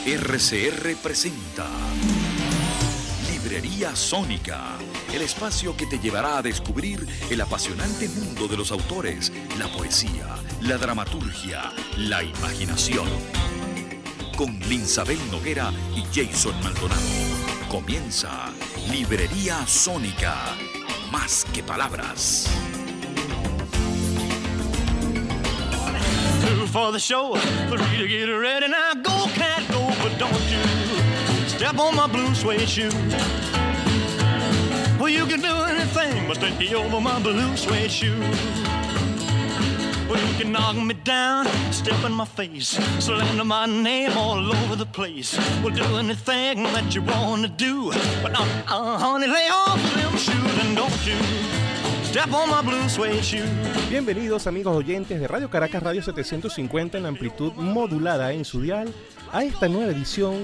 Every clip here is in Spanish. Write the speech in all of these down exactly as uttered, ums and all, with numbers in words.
R C R presenta Librería Sónica, el espacio que te llevará a descubrir el apasionante mundo de los autores, la poesía, la dramaturgia, la imaginación. Con Linsabel Noguera y Jason Maldonado. Comienza Librería Sónica, más que palabras. Two for the show, three to get ready. Now go, cat, go, but don't you step on my blue suede shoe. Well, you can do anything but stay over my blue suede shoe. Well, you can knock me down, step in my face, slander my name all over the place. Well, do anything that you wanna do, but uh, uh, honey, lay off them shoes and don't you step on my blue suede shoe. Bienvenidos amigos oyentes de Radio Caracas Radio setecientos cincuenta en amplitud modulada en su dial a esta nueva edición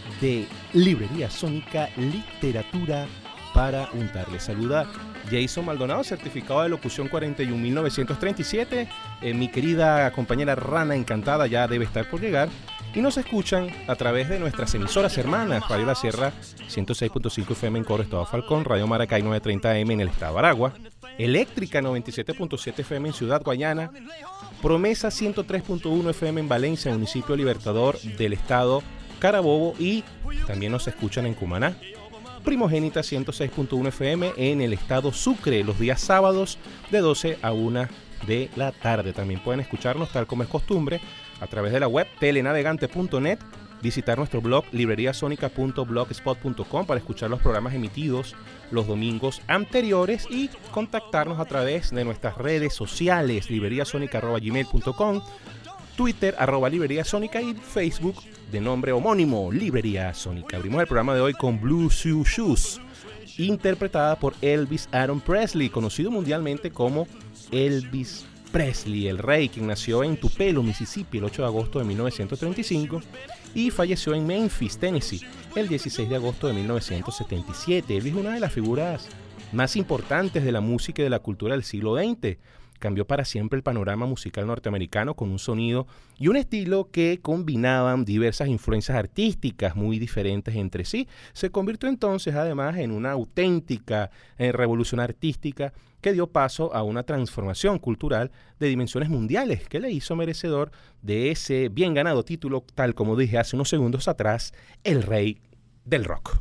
de Librería Sónica, literatura para untar. Les saluda Jason Maldonado, certificado de locución cuarenta y un mil novecientos treinta y siete. Eh, mi querida compañera Rana Encantada ya debe estar por llegar. Y nos escuchan a través de nuestras emisoras hermanas: Radio La Sierra ciento seis punto cinco F M en Coro, Estado Falcón; Radio Maracay novecientos treinta M en el Estado Aragua; Eléctrica noventa y siete punto siete F M en Ciudad Guayana; Promesa ciento tres punto uno F M en Valencia, municipio Libertador del Estado Carabobo; y también nos escuchan en Cumaná. Primogénita ciento seis punto uno F M en el Estado Sucre, los días sábados de doce a una de la tarde. También pueden escucharnos, tal como es costumbre, a través de la web telenavegante punto net, visitar nuestro blog libreriasonica punto blogspot punto com para escuchar los programas emitidos los domingos anteriores y contactarnos a través de nuestras redes sociales, libreriasonica arroba gmail punto com, Twitter arroba libreriasonica y Facebook de nombre homónimo, Librería Sónica. Abrimos el programa de hoy con Blue Shoe Shoes, interpretada por Elvis Aaron Presley, conocido mundialmente como Elvis Presley, el rey, quien nació en Tupelo, Mississippi, el ocho de agosto de mil novecientos treinta y cinco y falleció en Memphis, Tennessee, el dieciséis de agosto de mil novecientos setenta y siete. Elvis es una de las figuras más importantes de la música y de la cultura del siglo veinte. Cambió para siempre el panorama musical norteamericano con un sonido y un estilo que combinaban diversas influencias artísticas muy diferentes entre sí. Se convirtió entonces además en una auténtica eh, revolución artística que dio paso a una transformación cultural de dimensiones mundiales que le hizo merecedor de ese bien ganado título, tal como dije hace unos segundos atrás, el rey del rock.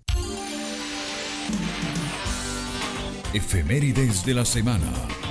Efemérides de la semana.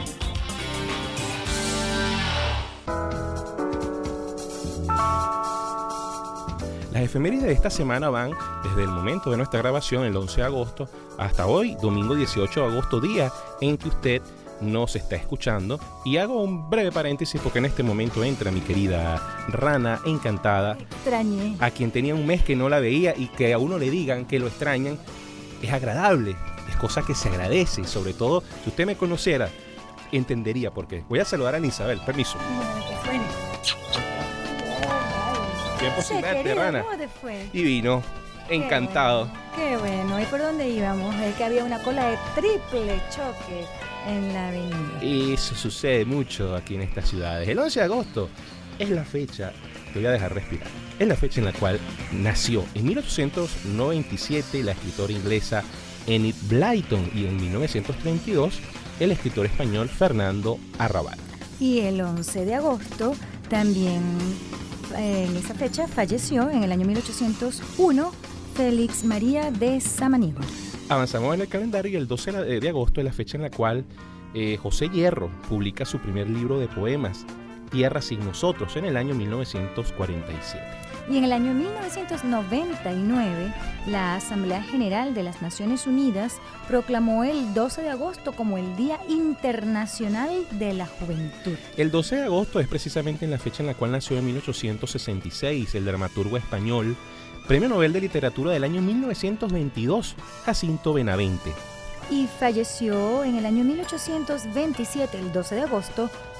Las efemérides de esta semana van desde el momento de nuestra grabación, el once de agosto, hasta hoy, domingo dieciocho de agosto, día en que usted nos está escuchando. Y hago un breve paréntesis porque en este momento entra mi querida Rana Encantada. Extrañé. A quien tenía un mes que no la veía, y que a uno le digan que lo extrañan es agradable, es cosa que se agradece. Sobre todo, si usted me conociera, entendería por qué. Voy a saludar a Isabel, permiso. Tiempo sin verte, Rana. ¿Cómo te fue? Divino, encantado. Qué bueno. Qué bueno. ¿Y por dónde íbamos? Es que había una cola de triple choque en la avenida. Y eso sucede mucho aquí en estas ciudades. El once de agosto es la fecha, te voy a dejar respirar, es la fecha en la cual nació en mil ochocientos noventa y siete la escritora inglesa Enid Blyton y en mil novecientos treinta y dos el escritor español Fernando Arrabal. Y el once de agosto también, en esa fecha, falleció en el año mil ochocientos uno Félix María de Samaniego. Avanzamos en el calendario y el doce de agosto es la fecha en la cual eh, José Hierro publica su primer libro de poemas, Tierra sin nosotros, en el año mil novecientos cuarenta y siete. Y en el año mil novecientos noventa y nueve, la Asamblea General de las Naciones Unidas proclamó el doce de agosto como el Día Internacional de la Juventud. El doce de agosto es precisamente en la fecha en la cual nació en mil ochocientos sesenta y seis el dramaturgo español, Premio Nobel de Literatura del año mil novecientos veintidós, Jacinto Benavente. Y falleció en el año mil ochocientos veintisiete, el doce de agosto,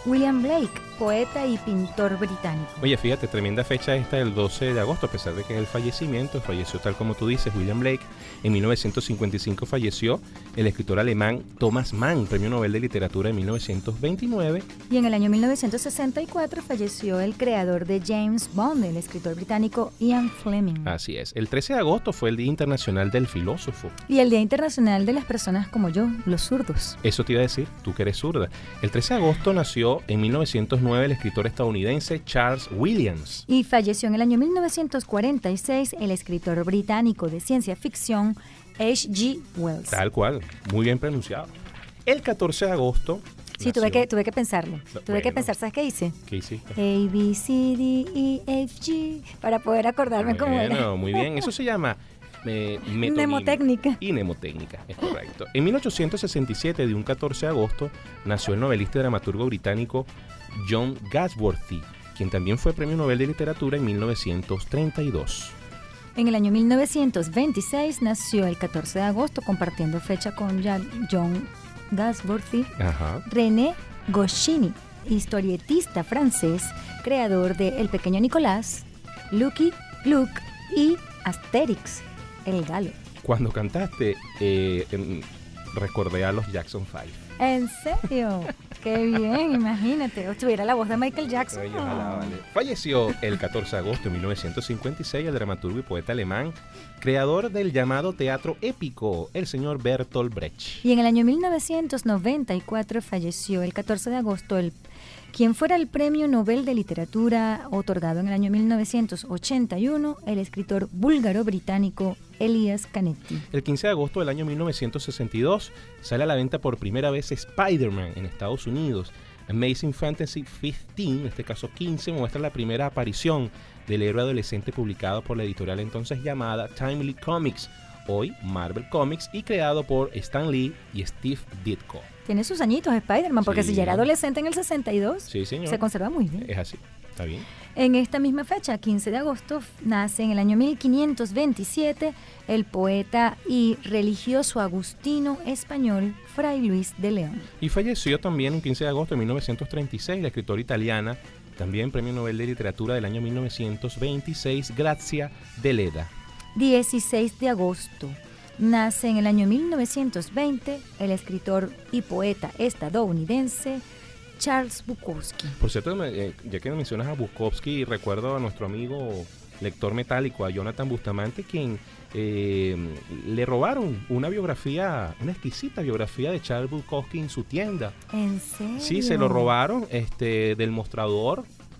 William Blake, poeta y pintor británico. Oye, fíjate, tremenda fecha esta del doce de agosto, a pesar de que es el fallecimiento, falleció tal como tú dices, William Blake. En mil novecientos cincuenta y cinco falleció el escritor alemán Thomas Mann, Premio Nobel de Literatura en mil novecientos veintinueve. Y en el año mil novecientos sesenta y cuatro falleció el creador de James Bond, el escritor británico Ian Fleming. Así es. El trece de agosto fue el Día Internacional del Filósofo. Y el Día Internacional de las personas como yo, los zurdos. Eso te iba a decir, tú que eres zurda. El trece de agosto nació en mil novecientos nueve el escritor estadounidense Charles Williams. Y falleció en el año mil novecientos cuarenta y seis el escritor británico de ciencia ficción H G Wells. Tal cual, muy bien pronunciado. El catorce de agosto... Sí, tuve que, tuve que pensarlo. Tuve Bueno. que pensar, ¿sabes qué hice? ¿Qué hiciste? A, B, C, D, E, F, G, para poder acordarme Bueno, cómo era. muy bien. Eso se llama eh, metonímica Mnemotécnica. y mnemotécnica, es correcto. En mil ochocientos sesenta y siete, de un catorce de agosto, nació el novelista y dramaturgo británico John Galsworthy, quien también fue Premio Nobel de Literatura en mil novecientos treinta y dos. En el año mil novecientos veintiséis nació el catorce de agosto, compartiendo fecha con John Galsworthy, Ajá. René Goscinny, historietista francés, creador de El Pequeño Nicolás, Lucky Luke y Asterix, el Galo. Cuando cantaste, eh, em, recordé a los Jackson Five. ¿En serio? ¡Qué bien! Imagínate, o tuviera la voz de Michael Jackson. Ay, ojalá, vale. Falleció el catorce de agosto de mil novecientos cincuenta y seis el dramaturgo y poeta alemán, creador del llamado teatro épico, el señor Bertolt Brecht. Y en el año mil novecientos noventa y cuatro falleció el catorce de agosto el quien fuera el Premio Nobel de Literatura otorgado en el año mil novecientos ochenta y uno, el escritor búlgaro-británico Elias Canetti. El quince de agosto del año mil novecientos sesenta y dos sale a la venta por primera vez Spider-Man en Estados Unidos. Amazing Fantasy quince, en este caso quince, muestra la primera aparición del héroe adolescente publicado por la editorial entonces llamada Timely Comics, hoy Marvel Comics, y creado por Stan Lee y Steve Ditko. Tiene sus añitos Spider-Man, porque Sí. si ya era adolescente en el sesenta y dos, Sí, señor. se conserva muy bien. Es así, está bien. En esta misma fecha, quince de agosto, nace en el año mil quinientos veintisiete el poeta y religioso agustino español Fray Luis de León. Y falleció también el quince de agosto de mil novecientos treinta y seis la escritora italiana, también Premio Nobel de Literatura del año mil novecientos veintiséis, Grazia Deledda. dieciséis de agosto. Nace en el año mil novecientos veinte el escritor y poeta estadounidense Charles Bukowski. Por cierto, me- eh, ya que mencionas a Bukowski, recuerdo a nuestro amigo lector metálico, a Jonathan Bustamante, quien eh, le robaron una biografía, una exquisita biografía de Charles Bukowski en su tienda. ¿En serio? Sí, se lo robaron este, del mostrador.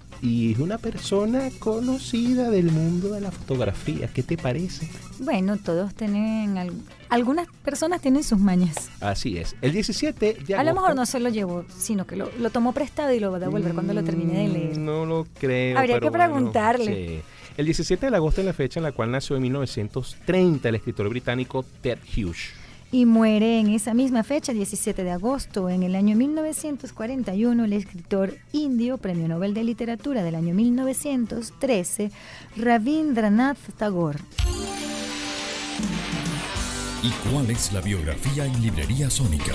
Y es una persona conocida del mundo de la fotografía. ¿Qué te parece? Bueno, todos tienen... al- algunas personas tienen sus mañas. Así es. El diecisiete de agosto... A lo mejor no se lo llevó, sino que lo, lo tomó prestado y lo va a devolver cuando lo termine de leer. Mm, No lo creo. Habría pero que bueno, preguntarle. sí. El diecisiete de agosto es la fecha en la cual nació en mil novecientos treinta el escritor británico Ted Hughes. Y muere en esa misma fecha, diecisiete de agosto, en el año mil novecientos cuarenta y uno, el escritor indio, Premio Nobel de Literatura del año mil novecientos trece, Rabindranath Tagore. ¿Y cuál es la biografía en Librería Sónica?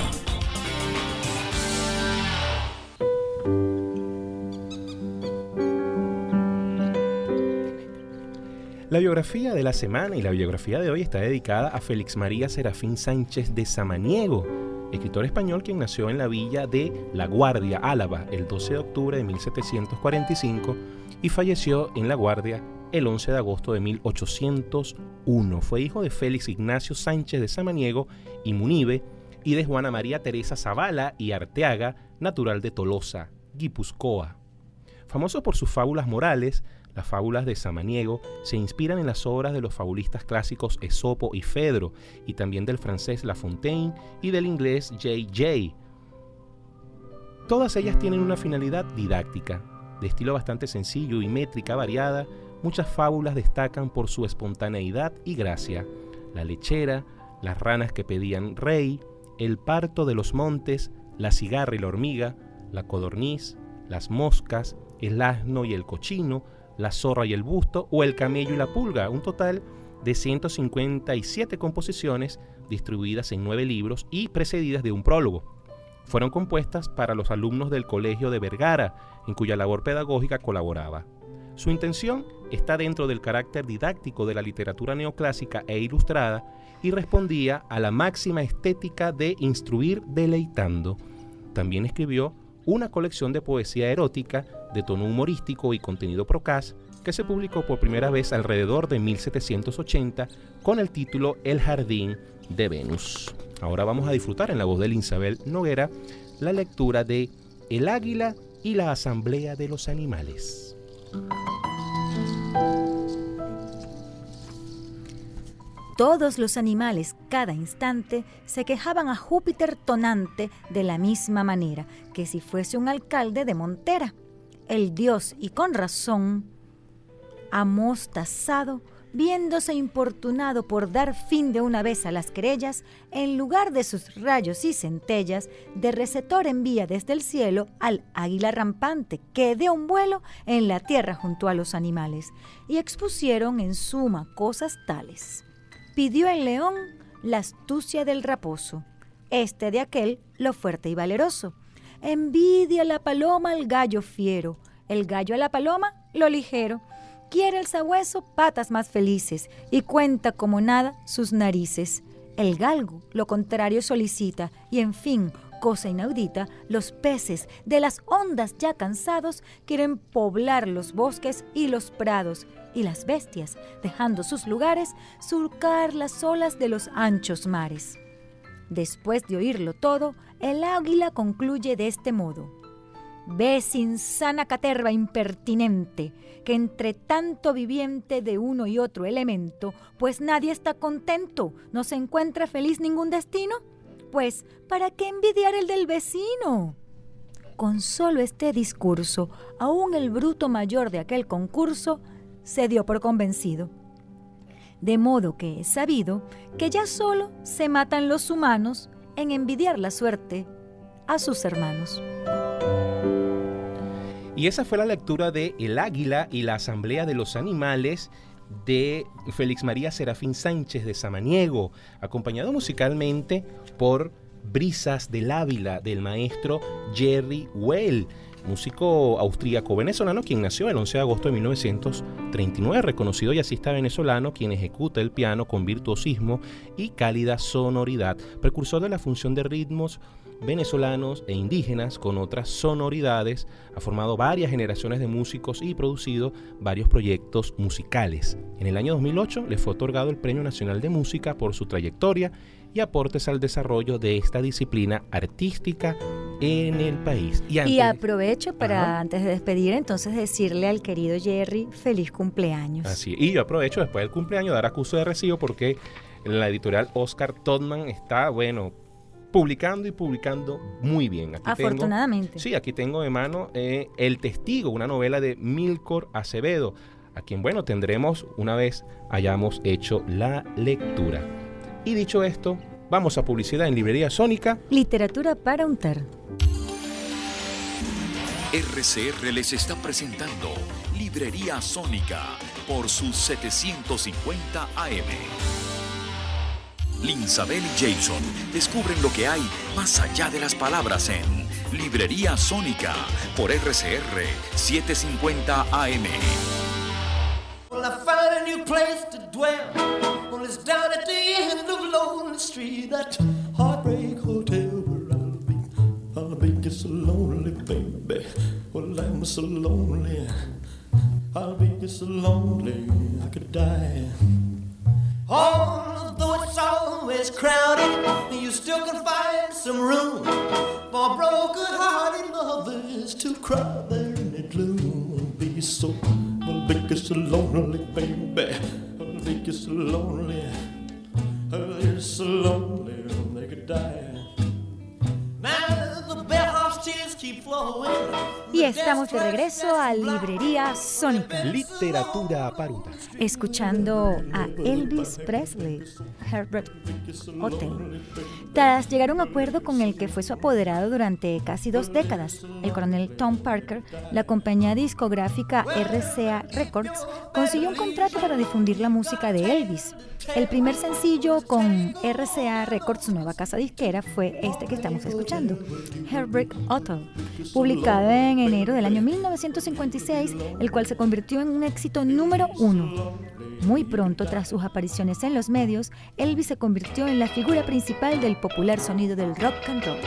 La biografía de la semana y la biografía de hoy está dedicada a Félix María Serafín Sánchez de Samaniego, escritor español quien nació en la villa de La Guardia, Álava, el doce de octubre de mil setecientos cuarenta y cinco y falleció en La Guardia el once de agosto de mil ochocientos uno. Fue hijo de Félix Ignacio Sánchez de Samaniego y Munive y de Juana María Teresa Zavala y Arteaga, natural de Tolosa, Guipúzcoa. Famoso por sus fábulas morales, las fábulas de Samaniego se inspiran en las obras de los fabulistas clásicos Esopo y Fedro, y también del francés La Fontaine y del inglés J J. Todas ellas tienen una finalidad didáctica. De estilo bastante sencillo y métrica variada, muchas fábulas destacan por su espontaneidad y gracia. La lechera, las ranas que pedían rey, el parto de los montes, la cigarra y la hormiga, la codorniz, las moscas, el asno y el cochino, la zorra y el busto, o el camello y la pulga, un total de ciento cincuenta y siete composiciones distribuidas en nueve libros y precedidas de un prólogo. fueron compuestas para los alumnos del Colegio de Vergara, en cuya labor pedagógica colaboraba. Su intención está dentro del carácter didáctico de la literatura neoclásica e ilustrada y respondía a la máxima estética de instruir deleitando. También escribió una colección de poesía erótica de tono humorístico y contenido procaz que se publicó por primera vez alrededor de mil setecientos ochenta con el título El Jardín de Venus. Ahora vamos a disfrutar en la voz de Linsabel Noguera la lectura de El Águila y la Asamblea de los Animales. Todos los animales, cada instante, se quejaban a Júpiter tonante de la misma manera que si fuese un alcalde de montera. El dios, y con razón, amostazado, viéndose importunado por dar fin de una vez a las querellas, en lugar de sus rayos y centellas, de recetor envía desde el cielo al águila rampante, que de un vuelo en la tierra junto a los animales, y expusieron en suma cosas tales. Pidió el león la astucia del raposo, este de aquel lo fuerte y valeroso. Envidia la paloma al gallo fiero, el gallo a la paloma lo ligero. Quiere el sabueso patas más felices y cuenta como nada sus narices. El galgo lo contrario solicita y en fin, cosa inaudita, los peces de las ondas ya cansados quieren poblar los bosques y los prados y las bestias, dejando sus lugares, surcar las olas de los anchos mares. Después de oírlo todo, el águila concluye de este modo: ves, insana caterva impertinente, que entre tanto viviente de uno y otro elemento, pues nadie está contento, no se encuentra feliz ningún destino, pues ¿para qué envidiar el del vecino? Con solo este discurso, aún el bruto mayor de aquel concurso se dio por convencido. De modo que es sabido que ya solo se matan los humanos en envidiar la suerte a sus hermanos. Y esa fue la lectura de El Águila y la Asamblea de los Animales de Félix María Serafín Sánchez de Samaniego, acompañado musicalmente por Brisas del Ávila del maestro Jerry Well, músico austríaco-venezolano quien nació el once de agosto de mil novecientos treinta y nueve, reconocido jazzista venezolano quien ejecuta el piano con virtuosismo y cálida sonoridad, precursor de la función de ritmos venezolanos e indígenas con otras sonoridades. Ha formado varias generaciones de músicos y producido varios proyectos musicales. En el año dos mil ocho le fue otorgado el Premio Nacional de Música por su trayectoria y aportes al desarrollo de esta disciplina artística en el país. Y, antes, y aprovecho para, ajá, antes de despedir, entonces decirle al querido Jerry feliz cumpleaños. Así, y yo aprovecho después del cumpleaños dar acuso de recibo porque la editorial Oscar Todman está, bueno, publicando y publicando muy bien. Aquí afortunadamente. Tengo, sí, aquí tengo de mano eh, El Testigo, una novela de Milcor Acevedo, a quien, bueno, tendremos una vez hayamos hecho la lectura. Y dicho esto, vamos a publicidad en Librería Sónica. Literatura para untar. R C R les está presentando Librería Sónica por sus setecientos cincuenta A M. Linsabel y Jason descubren lo que hay más allá de las palabras en Librería Sónica por R C R setecientos cincuenta A M. Well, I find a new place to dwell. Well, it's down at the end of Lonely Street, that heartbreak hotel where I'll be. I'll be just so lonely, baby. Well, I'm so lonely. I'll be just so lonely, I could die. Although it's always crowded, you still can find some room for broken-hearted lovers to cry there in the gloom. Be so, I'll be just so lonely, baby. I'll be just so lonely. I'll be so lonely, they could die. Now the bellhop's tears keep flowing. Y Estamos de regreso a Librería Sónica. Literatura para un taxi. Escuchando a Elvis Presley, Herbert Hotel. Tras llegar a un acuerdo con el que fue su apoderado durante casi dos décadas, el coronel Tom Parker, la compañía discográfica R C A Records consiguió un contrato para difundir la música de Elvis. El primer sencillo con R C A Records, su nueva casa disquera, fue este que estamos escuchando, Herbert Hotel, publicado en enero del año mil novecientos cincuenta y seis, el cual se convirtió en un éxito número uno. Muy pronto, tras sus apariciones en los medios, Elvis se convirtió en la figura principal del popular sonido del rock and roll.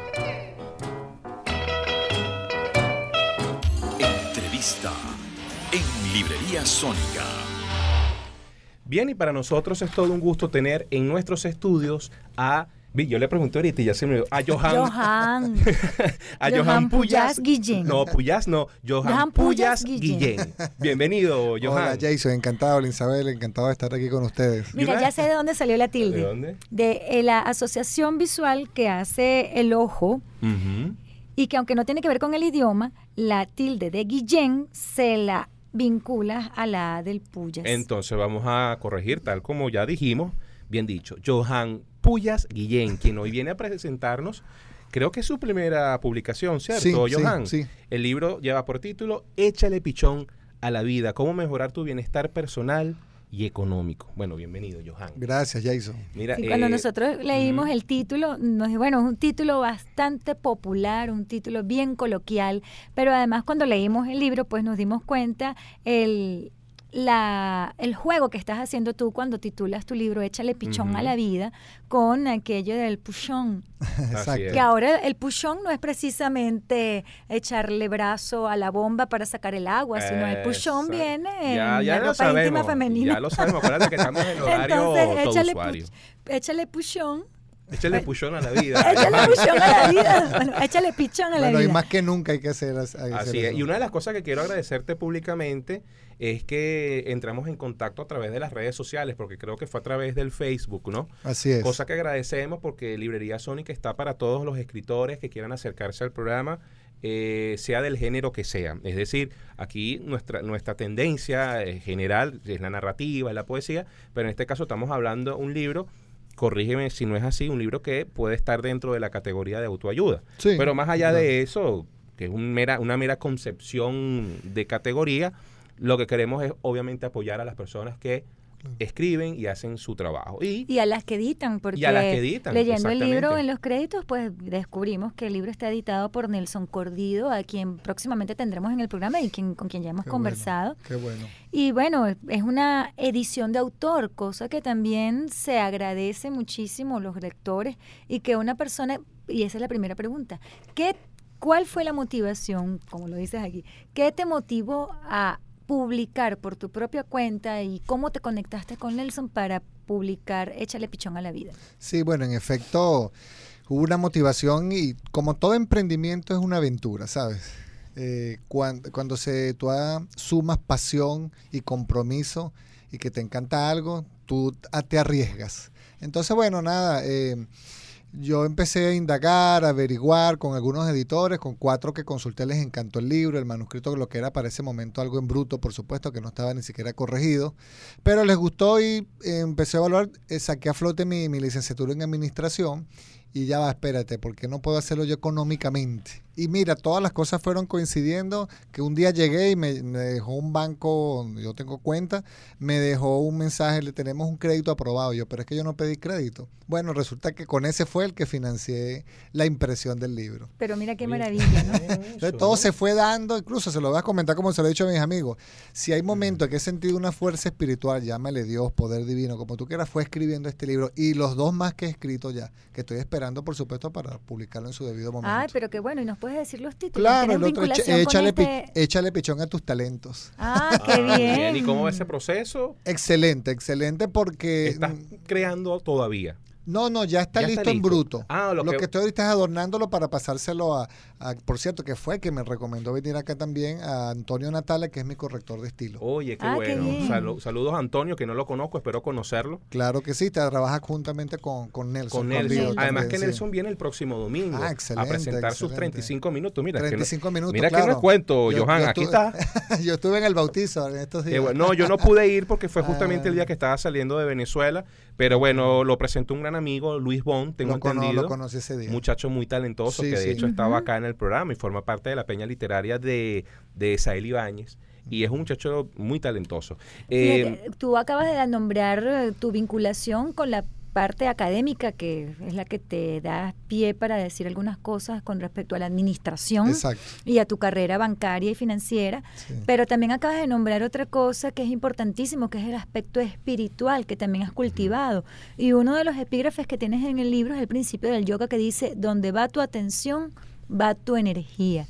Entrevista en Librería Sónica. Bien, y para nosotros es todo un gusto tener en nuestros estudios a... Yo le pregunté ahorita y ya se me... A Johan. Johan. a Johan, Johan Puyas, Puyas Guillén. No, Puyas no. Johan, Johan Puyas, Puyas Guillén. Guillén. Bienvenido, Johan. Hola, Jason. Encantado, Isabel. Encantado de estar aquí con ustedes. Mira, una- ya sé de dónde salió la tilde. ¿De dónde? De eh, la asociación visual que hace el ojo, Ujú. y que aunque no tiene que ver con el idioma, la tilde de Guillén se la vincula a la del Puyas. Entonces vamos a corregir, tal como ya dijimos, bien dicho, Johan Puyas Guillén, quien hoy viene a presentarnos, creo que es su primera publicación, ¿cierto, Sí, Johan? sí, sí. El libro lleva por título Échale pichón a la vida, cómo mejorar tu bienestar personal y económico. Bueno, bienvenido, Johan. Gracias, Jason. Mira, Sí, cuando eh, nosotros leímos ujú. el título, nos dijo, bueno, es un título bastante popular, un título bien coloquial, pero además cuando leímos el libro, pues nos dimos cuenta el, la, el juego que estás haciendo tú cuando titulas tu libro Échale pichón Ujú. a la vida, con aquello del puchón. Así es. Que ahora el puchón no es precisamente echarle brazo a la bomba para sacar el agua, sino el puchón Exacto. viene en Ya, ya la lo ropa íntima sabemos, femenina. ya lo sabemos, acuérdate que estamos en horario Entonces, todo échale, usuario. pu- échale puchón. Échale puchón a la vida. Échale puchón a la vida. Bueno, échale pichón a la Bueno, y vida. más que nunca hay que hacer, hay que hacer Así es. eso. Y una de las cosas que quiero agradecerte públicamente es que entramos en contacto a través de las redes sociales, porque creo que fue a través del Facebook, ¿no? Así es. Cosa que agradecemos porque Librería Sónica está para todos los escritores que quieran acercarse al programa, eh, sea del género que sea. Es decir, aquí nuestra nuestra tendencia eh, general es la narrativa, es la poesía, pero en este caso estamos hablando de un libro, corrígeme si no es así, un libro que puede estar dentro de la categoría de autoayuda. Sí, Pero más allá claro. de eso, que es un mera, una mera concepción de categoría, lo que queremos es obviamente apoyar a las personas que escriben y hacen su trabajo. Y, Y a las que editan, porque Y a las que editan, leyendo el libro exactamente. en los créditos, pues descubrimos que el libro está editado por Nelson Cordido, a quien próximamente tendremos en el programa y quien, con quien ya hemos Qué conversado. Bueno, qué bueno. Y bueno, es una edición de autor, cosa que también se agradece muchísimo los lectores y que una persona, y esa es la primera pregunta, ¿qué, ¿cuál fue la motivación, como lo dices aquí, qué te motivó a publicar por tu propia cuenta y cómo te conectaste con Nelson para publicar Échale pichón a la vida? Sí, bueno, en efecto, hubo una motivación y como todo emprendimiento es una aventura, ¿sabes? Eh, cuando, cuando se, tú ah, sumas pasión y compromiso y que te encanta algo, tú ah, te arriesgas. Entonces, bueno, nada, eh, yo empecé a indagar, a averiguar con algunos editores, con cuatro que consulté, les encantó el libro, el manuscrito, lo que era para ese momento algo en bruto, por supuesto, que no estaba ni siquiera corregido, pero les gustó y eh, empecé a evaluar, eh, saqué a flote mi, mi licenciatura en administración y ya va, espérate, ¿por qué no puedo hacerlo yo económicamente? Y mira, todas las cosas fueron coincidiendo, que un día llegué y me, me dejó un banco donde yo tengo cuenta, me dejó un mensaje, le tenemos un crédito aprobado. Yo, pero es que yo no pedí crédito. Bueno, resulta que con ese fue el que financié la impresión del libro. Pero mira qué maravilla, ¿no? Entonces todo se fue dando, incluso se lo voy a comentar como se lo he dicho a mis amigos. Si hay momentos en que he sentido una fuerza espiritual, llámale Dios, poder divino, como tú quieras, fue escribiendo este libro. Y los dos más que he escrito ya, que estoy esperando, por supuesto, para publicarlo en su debido momento. Ay, pero qué bueno, y nos puedes decir los títulos. Claro, ¿Tienen el otro, vinculación echa- con échale, este? pi- échale pichón a tus talentos. Ah, qué Ah, bien. ¿Y cómo va ese proceso? Excelente, excelente porque... Estás mm, creando todavía. No, no, ya está, ya listo, está listo en bruto. Ah, lo, lo que... que estoy ahorita es adornándolo para pasárselo a, a, por cierto, que fue que me recomendó venir acá también, a Antonio Natale, que es mi corrector de estilo. Oye, qué Ah, bueno. qué Sal- saludos a Antonio, que no lo conozco, espero conocerlo. Claro que sí, trabaja juntamente con, con Nelson. Con Nelson. Río Además también, que sí. Nelson viene el próximo domingo Ah, excelente, a presentar sus excelente. treinta y cinco minutos. Mira, treinta y que cinco no, minutos, mira claro. que no es cuento, Yo- Johan, yo aquí estuve- está. Yo estuve en el bautizo en estos días. Qué bueno. No, yo no pude ir porque fue justamente Ah. el día que estaba saliendo de Venezuela, pero bueno, lo presentó un gran amigo, Luis Bon, tengo lo, cono- entendido. lo conocí ese día. Muchacho muy talentoso, Sí, que de sí. hecho Ujú. estaba acá en el programa y forma parte de la peña literaria de, de Sael Ibáñez. Y es un muchacho muy talentoso. Eh, Fíjate, tú acabas de nombrar eh, tu vinculación con la parte académica, que es la que te da pie para decir algunas cosas con respecto a la administración Exacto. y a tu carrera bancaria y financiera, Sí. pero también acabas de nombrar otra cosa que es importantísimo, que es el aspecto espiritual que también has cultivado. Y uno de los epígrafes que tienes en el libro es el principio del yoga, que dice: donde va tu atención, va tu energía.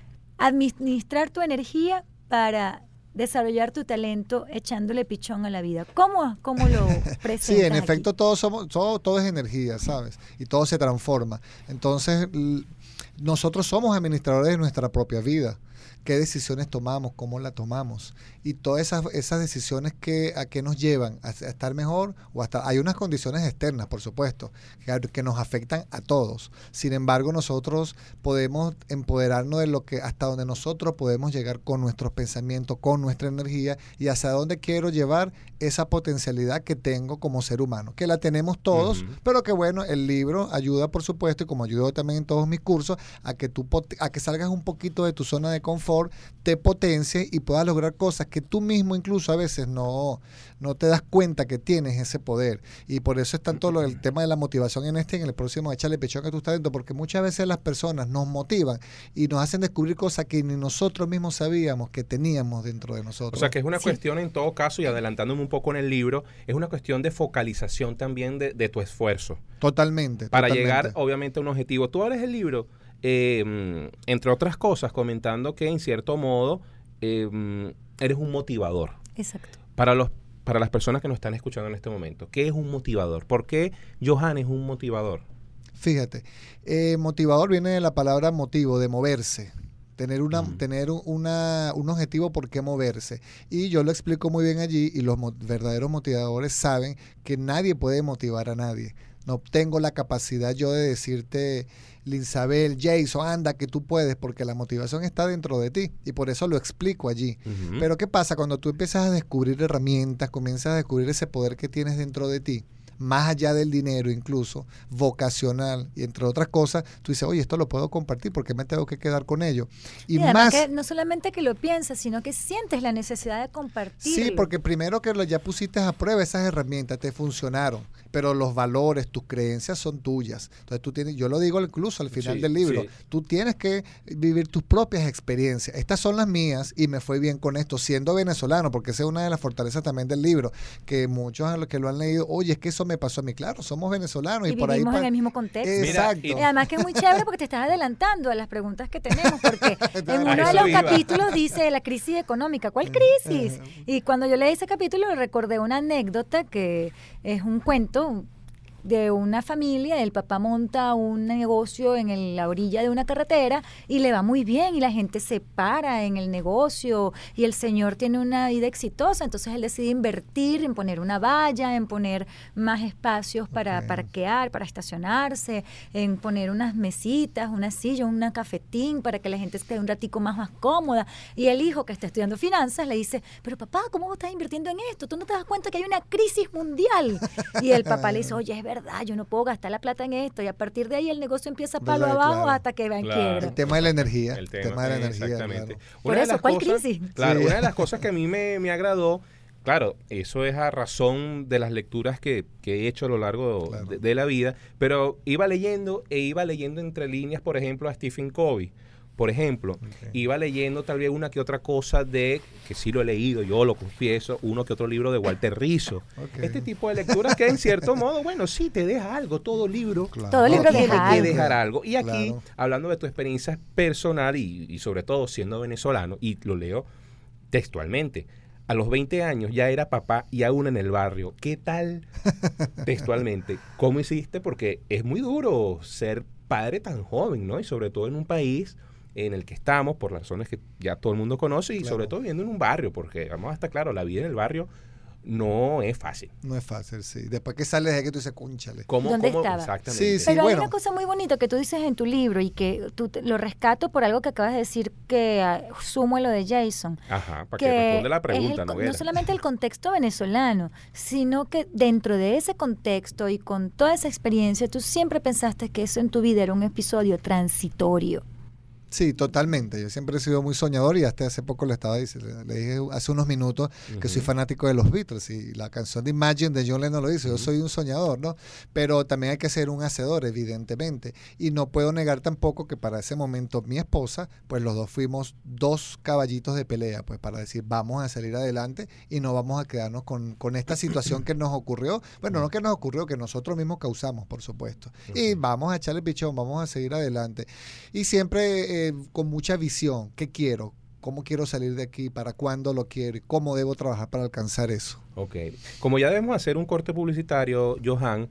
Administrar tu energía para desarrollar tu talento echándole pichón a la vida. ¿Cómo, cómo lo presentas? Sí, en aquí? efecto, todos somos, todo, todo es energía, ¿sabes? Y todo se transforma. Entonces, l- nosotros somos administradores de nuestra propia vida. Qué decisiones tomamos, cómo la tomamos. Y todas esas, esas decisiones que, a qué nos llevan, a, a estar mejor o hasta... Hay unas condiciones externas, por supuesto, que, que nos afectan a todos. Sin embargo, nosotros podemos empoderarnos de lo que, hasta donde nosotros podemos llegar con nuestros pensamientos, con nuestra energía y hacia dónde quiero llevar esa potencialidad que tengo como ser humano, que la tenemos todos, Ujú. pero que bueno, el libro ayuda, por supuesto, y como ayudo también en todos mis cursos, a que tú pot- a que salgas un poquito de tu zona de confort, te potencies y puedas lograr cosas que tú mismo incluso a veces no, no te das cuenta que tienes ese poder. Y por eso es tanto lo, el tema de la motivación en este y en el próximo Échale Pichón a tus talentos, porque muchas veces las personas nos motivan y nos hacen descubrir cosas que ni nosotros mismos sabíamos que teníamos dentro de O nosotros. sea que es una Sí. cuestión en todo caso, y adelantándome un poco en el libro, es una cuestión de focalización también de, de tu esfuerzo. Totalmente. Para totalmente. llegar obviamente a un objetivo. Tú hablas del libro, eh, entre otras cosas, comentando que en cierto modo eh, eres un motivador. Exacto. Para los para las personas que nos están escuchando en este momento, ¿qué es un motivador? ¿Por qué Johan es un motivador? Fíjate, eh, motivador viene de la palabra motivo, de moverse. Tener, una, Mm. tener un, una, un objetivo por qué moverse. Y yo lo explico muy bien allí y los mo- verdaderos motivadores saben que nadie puede motivar a nadie. No tengo la capacidad yo de decirte, Linsabel, Jason, anda que tú puedes, porque la motivación está dentro de ti y por eso lo explico allí. Ujú. Pero ¿qué pasa? Cuando tú empiezas a descubrir herramientas, comienzas a descubrir ese poder que tienes dentro de ti, más allá del dinero incluso, vocacional y entre otras cosas, tú dices, oye, esto lo puedo compartir, ¿por qué me tengo que quedar con ello? Y, Y además más... que no solamente que lo piensas, sino que sientes la necesidad de compartirlo. Sí, porque primero que lo ya pusiste a prueba esas herramientas, te funcionaron, pero los valores, tus creencias son tuyas. Entonces tú tienes, yo lo digo incluso al final Sí, del libro, sí. tú tienes que vivir tus propias experiencias. Estas son las mías y me fue bien con esto, siendo venezolano, porque esa es una de las fortalezas también del libro, que muchos a los que lo han leído, oye, es que eso me pasó a mí, claro, somos venezolanos y, y por ahí... vivimos pa- en el mismo contexto. Exacto. Mira, Y además que es muy chévere porque te estás adelantando a las preguntas que tenemos, porque en A uno de eso los iba. capítulos dice la crisis económica. ¿Cuál crisis? Y cuando yo leí ese capítulo recordé una anécdota que es un cuento de una familia. El papá monta un negocio en el- la orilla de una carretera y le va muy bien y la gente se para en el negocio y el señor tiene una vida exitosa, entonces él decide invertir en poner una valla, en poner más espacios para Ok. parquear, para estacionarse, en poner unas mesitas, una silla, una cafetín para que la gente esté un ratico más más cómoda. Y el hijo que está estudiando finanzas le dice, pero papá, ¿cómo vos estás invirtiendo en esto? ¿Tú no te das cuenta que hay una crisis mundial? Y el papá le dice, oye, es verdad, yo no puedo gastar la plata en esto. Y a partir de ahí el negocio empieza palo ¿Verdad? abajo Claro. hasta que va en Claro. quiebra. El tema de la energía. El El tema, tema, de la energía. exactamente. claro. Por Una de eso, las ¿cuál cosas- crisis? Claro, Sí. una de las cosas que a mí me, me agradó, claro, eso es a razón de las lecturas que, que he hecho a lo largo Claro. de, de la vida, pero iba leyendo e iba leyendo entre líneas, por ejemplo, a Stephen Covey. Por ejemplo, Ok. iba leyendo tal vez una que otra cosa de, que sí lo he leído, yo lo confieso, uno que otro libro de Walter Rizzo. Ok. Este tipo de lecturas que en cierto modo, bueno, sí, te deja algo, todo libro. Claro. Todo libro tiene deja que algo. dejar algo. Y aquí, Claro. hablando de tu experiencia personal y, y sobre todo siendo venezolano, y lo leo textualmente, a los veinte años ya era papá y aún en el barrio. ¿Qué tal textualmente? ¿Cómo hiciste? Porque es muy duro ser padre tan joven, ¿no? Y sobre todo en un país en el que estamos, por las razones que ya todo el mundo conoce, y Claro. sobre todo viviendo en un barrio, porque vamos a estar claro, la vida en el barrio no es fácil. No es fácil, sí. Después que sales de ahí que tú dices, cúnchale. ¿Cómo, ¿Dónde cómo? estaba? Exactamente. Sí, sí. Pero hay bueno. una cosa muy bonita que tú dices en tu libro y que tú te- lo rescato por algo que acabas de decir que ah, sumo a lo de Jason. Ajá, para que, responda la es pregunta, el con- Noguera. no solamente el contexto venezolano, sino que dentro de ese contexto y con toda esa experiencia, tú siempre pensaste que eso en tu vida era un episodio transitorio. Sí, totalmente. Yo siempre he sido muy soñador y hasta hace poco le estaba diciendo, le dije hace unos minutos que soy Ujú. fanático de los Beatles y la canción de Imagine de John Lennon lo dice, yo soy un soñador, ¿no? Pero también hay que ser un hacedor, evidentemente. Y no puedo negar tampoco que para ese momento mi esposa, pues los dos fuimos dos caballitos de pelea, pues para decir, vamos a salir adelante y no vamos a quedarnos con, con esta situación que nos ocurrió. Bueno, no que nos ocurrió, que nosotros mismos causamos, por supuesto. Y vamos a echarle pichón, vamos a seguir adelante. Y siempre eh, con mucha visión. ¿Qué quiero? ¿Cómo quiero salir de aquí? ¿Para cuándo lo quiero? ¿Y cómo debo trabajar para alcanzar eso? Ok. Como ya debemos hacer un corte publicitario, Johan,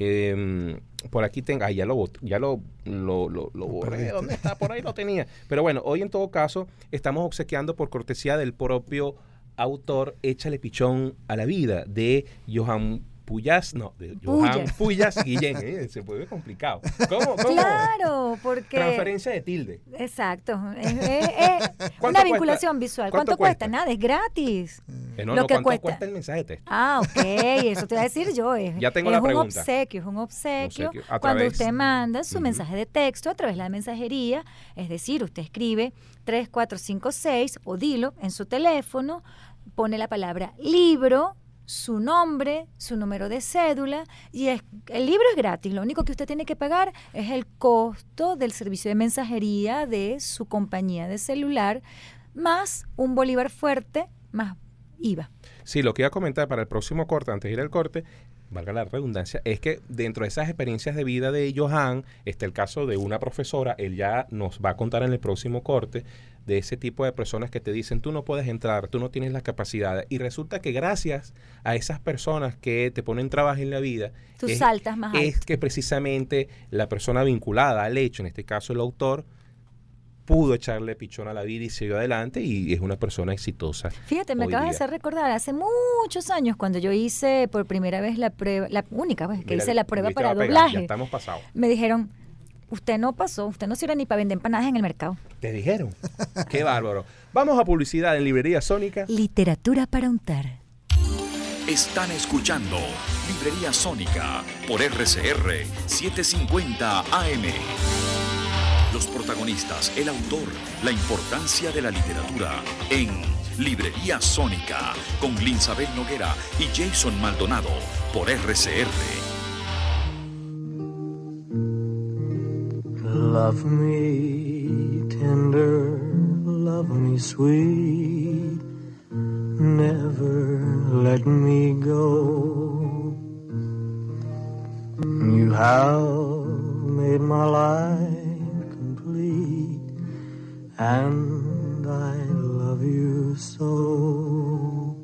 eh, por aquí tengo, ah, ya lo bot- ya lo, lo, lo, lo borré. perdiste. ¿Dónde está? Por ahí lo tenía. Pero bueno, hoy en todo caso estamos obsequiando por cortesía del propio autor Échale Pichón a la Vida de Johan Puyas, no, de Johan Puyas. Puyas Guillén. Eh, se puede complicado. ¿Cómo? ¿Cómo? Claro, porque... Transferencia de tilde. Exacto. Es, es- es ¿Cuánto una cuesta? vinculación visual. ¿Cuánto ¿Cuánto, cuesta? cuesta? Nada, es gratis. Eh, no, Lo no, que ¿cuánto cuesta. cuesta el mensaje de texto? Ah, ok, eso te iba a decir yo. Es, Ya tengo es la un pregunta. obsequio, es un obsequio. Obsequio. A Cuando través- usted manda su Ujú. mensaje de texto a través de la mensajería, es decir, usted escribe tres cuatro cinco seis o dilo en su teléfono, pone la palabra libro, su nombre, su número de cédula y es, el libro es gratis. Lo único que usted tiene que pagar es el costo del servicio de mensajería de su compañía de celular más un bolívar fuerte más I V A. Sí, lo que iba a comentar para el próximo corte, antes de ir al corte, valga la redundancia, es que dentro de esas experiencias de vida de Johan está el caso de una profesora, él ya nos va a contar en el próximo corte, de ese tipo de personas que te dicen, tú no puedes entrar, tú no tienes las capacidades, y resulta que gracias a esas personas que te ponen trabas en la vida, Tú es, saltas más es alto. que precisamente la persona vinculada al hecho, en este caso el autor, pudo echarle pichón a la vida y siguió adelante y es una persona exitosa. Fíjate, me hoy acabas de día. hacer recordar hace muchos años cuando yo hice por primera vez la prueba, la única vez que Mira, hice la prueba Luis te va para a pegar, doblaje. Ya estamos pasados. Me dijeron, usted no pasó, usted no sirve ni para vender empanadas en el mercado. Te dijeron. Qué bárbaro. Vamos a publicidad en Librería Sónica. Literatura para untar. Están escuchando Librería Sónica por R C R setecientos cincuenta A M. Los protagonistas, el autor, la importancia de la literatura en Librería Sónica con Linsabel Noguera y Jason Maldonado por R C R. Love me tender, love me sweet, never let me go. You have made my life complete, and I love you so.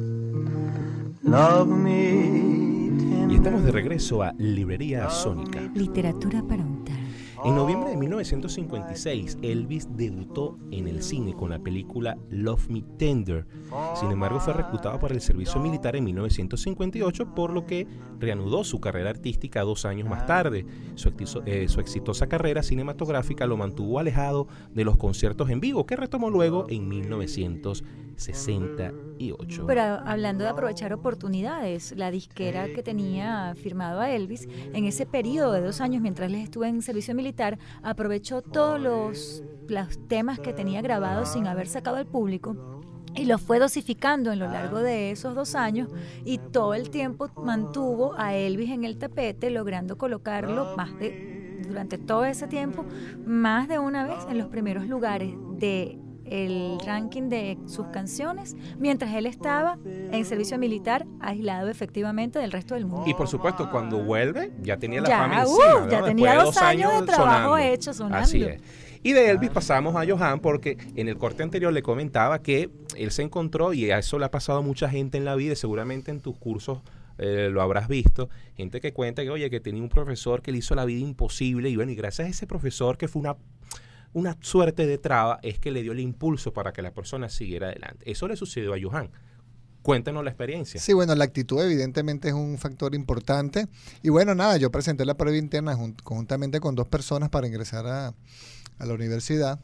Love me tender. Y estamos de regreso a Librería Sónica. Literatura para untar. En noviembre de mil novecientos cincuenta y seis, Elvis debutó en el cine con la película Love Me Tender. Sin embargo, fue reclutado para el servicio militar en mil novecientos cincuenta y ocho, por lo que reanudó su carrera artística dos años más tarde. Su, extiso- eh, su exitosa carrera cinematográfica lo mantuvo alejado de los conciertos en vivo, que retomó luego en mil novecientos sesenta y ocho. Pero hablando de aprovechar oportunidades, la disquera que tenía firmado a Elvis, en ese periodo de dos años mientras él estuvo en servicio militar, aprovechó todos los, los temas que tenía grabados sin haber sacado al público y los fue dosificando en lo largo de esos dos años y todo el tiempo mantuvo a Elvis en el tapete, logrando colocarlo más de, durante todo ese tiempo, más de una vez en los primeros lugares de el ranking de sus canciones, mientras él estaba en servicio militar, aislado efectivamente del resto del mundo. Y por supuesto, cuando vuelve, ya tenía la Ya, fama uh, encima, ¿no? ya Después tenía dos años de trabajo sonando. hecho sonando. Así es. Y de Elvis pasamos a Johan porque en el corte anterior le comentaba que él se encontró, y a eso le ha pasado a mucha gente en la vida, y seguramente en tus cursos eh, lo habrás visto, gente que cuenta que, oye, que tenía un profesor que le hizo la vida imposible, y bueno, y gracias a ese profesor que fue una, una suerte de traba, es que le dio el impulso para que la persona siguiera adelante. Eso le sucedió a Johan. Cuéntanos la experiencia. Sí, bueno, la actitud evidentemente es un factor importante. Y bueno, nada, yo presenté la prueba interna jun- conjuntamente con dos personas para ingresar a, a la universidad.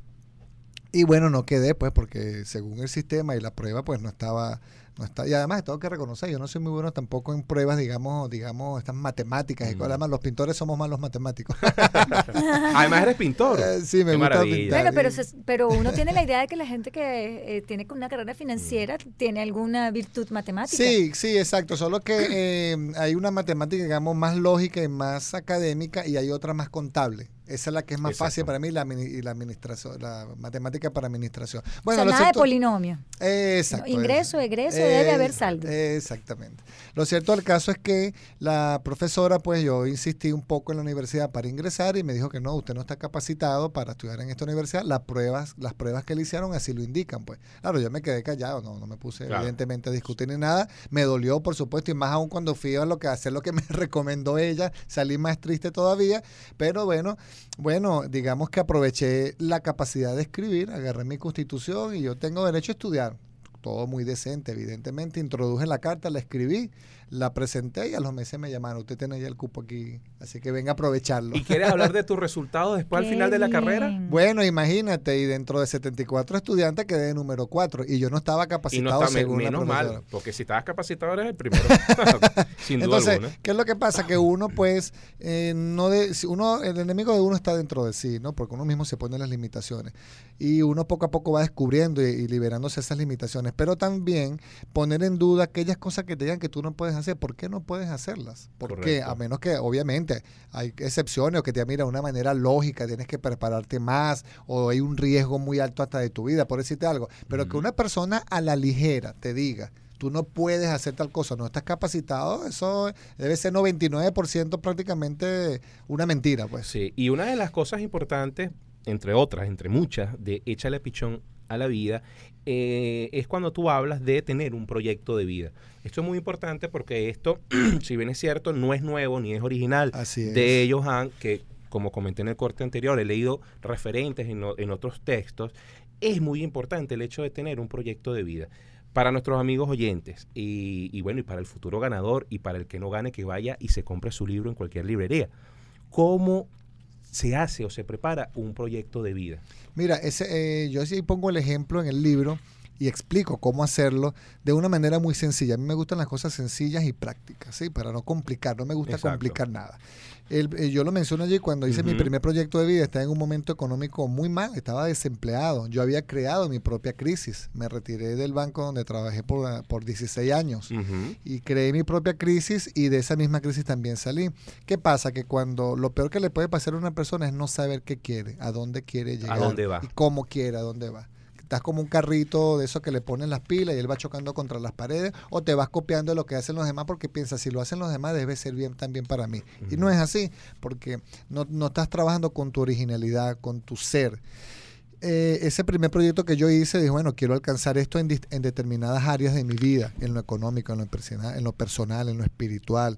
Y bueno, no quedé, pues, porque según el sistema y la prueba, pues, no estaba... No está, y además tengo que reconocer, yo no soy muy bueno tampoco en pruebas, digamos, digamos estas matemáticas. Mm. Y además, los pintores somos malos matemáticos. Además, eres pintor. Eh, sí, me Qué gusta maravilla. pintar. Bueno, pero, se, pero uno tiene la idea de que la gente que eh, tiene una carrera financiera tiene alguna virtud matemática. Sí, sí, exacto. Solo que eh, hay una matemática, digamos, más lógica y más académica, y hay otra más contable. Esa es la que es más Exacto. fácil para mí, la, y la administración, la matemática para administración. Bueno, o sea, nada cierto, de polinomio. Eh, exacto. No, ingreso, egreso, eh, debe haber saldo. Eh, exactamente. Lo cierto del caso es que la profesora, pues yo insistí un poco en la universidad para ingresar y me dijo que no, usted no está capacitado para estudiar en esta universidad. Las pruebas, las pruebas que le hicieron así lo indican, pues. Claro, yo me quedé callado, no, no me puse claro. evidentemente a discutir ni nada. Me dolió, por supuesto, y más aún cuando fui a lo que hacer lo que me recomendó ella, salí más triste todavía, pero bueno, Bueno, digamos que aproveché la capacidad de escribir, agarré mi constitución y yo tengo derecho a estudiar. Todo muy decente, evidentemente. Introduje la carta, la escribí, la presenté y a los meses me llamaron. Usted tiene ya el cupo aquí, así que venga a aprovecharlo. ¿Y quieres hablar de tus resultados después al final de la carrera? Bueno, imagínate, y dentro de setenta y cuatro estudiantes quedé número cuatro y yo no estaba capacitado. Y no está, según menos la mal, porque si estabas capacitado eres el primero. Sin duda Entonces, alguna. ¿qué es lo que pasa? Que uno, pues, eh, no de, uno, el enemigo de uno está dentro de sí, ¿no? Porque uno mismo se pone las limitaciones. Y uno poco a poco va descubriendo y, y liberándose esas limitaciones. Pero también poner en duda aquellas cosas que te digan que tú no puedes hacer. ¿Por qué no puedes hacerlas? Porque a menos que, obviamente, hay excepciones o que te mira de una manera lógica, tienes que prepararte más o hay un riesgo muy alto hasta de tu vida, por decirte algo. Pero uh-huh. que una persona a la ligera te diga, tú no puedes hacer tal cosa, no estás capacitado, eso debe ser noventa y nueve por ciento prácticamente una mentira, pues. Sí, y una de las cosas importantes, entre otras, entre muchas, de échale pichón a la vida, eh, es cuando tú hablas de tener un proyecto de vida. Esto es muy importante porque esto, si bien es cierto, no es nuevo ni es original Así es. de Johan, que como comenté en el corte anterior, he leído referentes en, en otros textos. Es muy importante el hecho de tener un proyecto de vida. Para nuestros amigos oyentes y, y bueno, y para el futuro ganador y para el que no gane, que vaya y se compre su libro en cualquier librería. ¿Cómo se hace o se prepara un proyecto de vida? Mira, ese, eh, yo sí pongo el ejemplo en el libro y explico cómo hacerlo de una manera muy sencilla. A mí me gustan las cosas sencillas y prácticas, ¿sí? Para no complicar, no me gusta Exacto. complicar nada. El, eh, yo lo menciono allí cuando hice uh-huh. mi primer proyecto de vida, estaba en un momento económico muy mal, estaba desempleado. Yo había creado mi propia crisis. Me retiré del banco donde trabajé por, por dieciséis años uh-huh. y creé mi propia crisis y de esa misma crisis también salí. ¿Qué pasa? Que cuando lo peor que le puede pasar a una persona es no saber qué quiere, a dónde quiere llegar. ¿A dónde va? Y cómo quiere, a dónde va. Estás como un carrito de esos que le ponen las pilas y él va chocando contra las paredes, o te vas copiando de lo que hacen los demás porque piensas, si lo hacen los demás debe ser bien también para mí. Uh-huh. Y no es así, porque no, no estás trabajando con tu originalidad, con tu ser. Eh, ese primer proyecto que yo hice, dije, bueno, quiero alcanzar esto en, en determinadas áreas de mi vida, en lo económico, en lo personal, en lo, personal, en lo espiritual,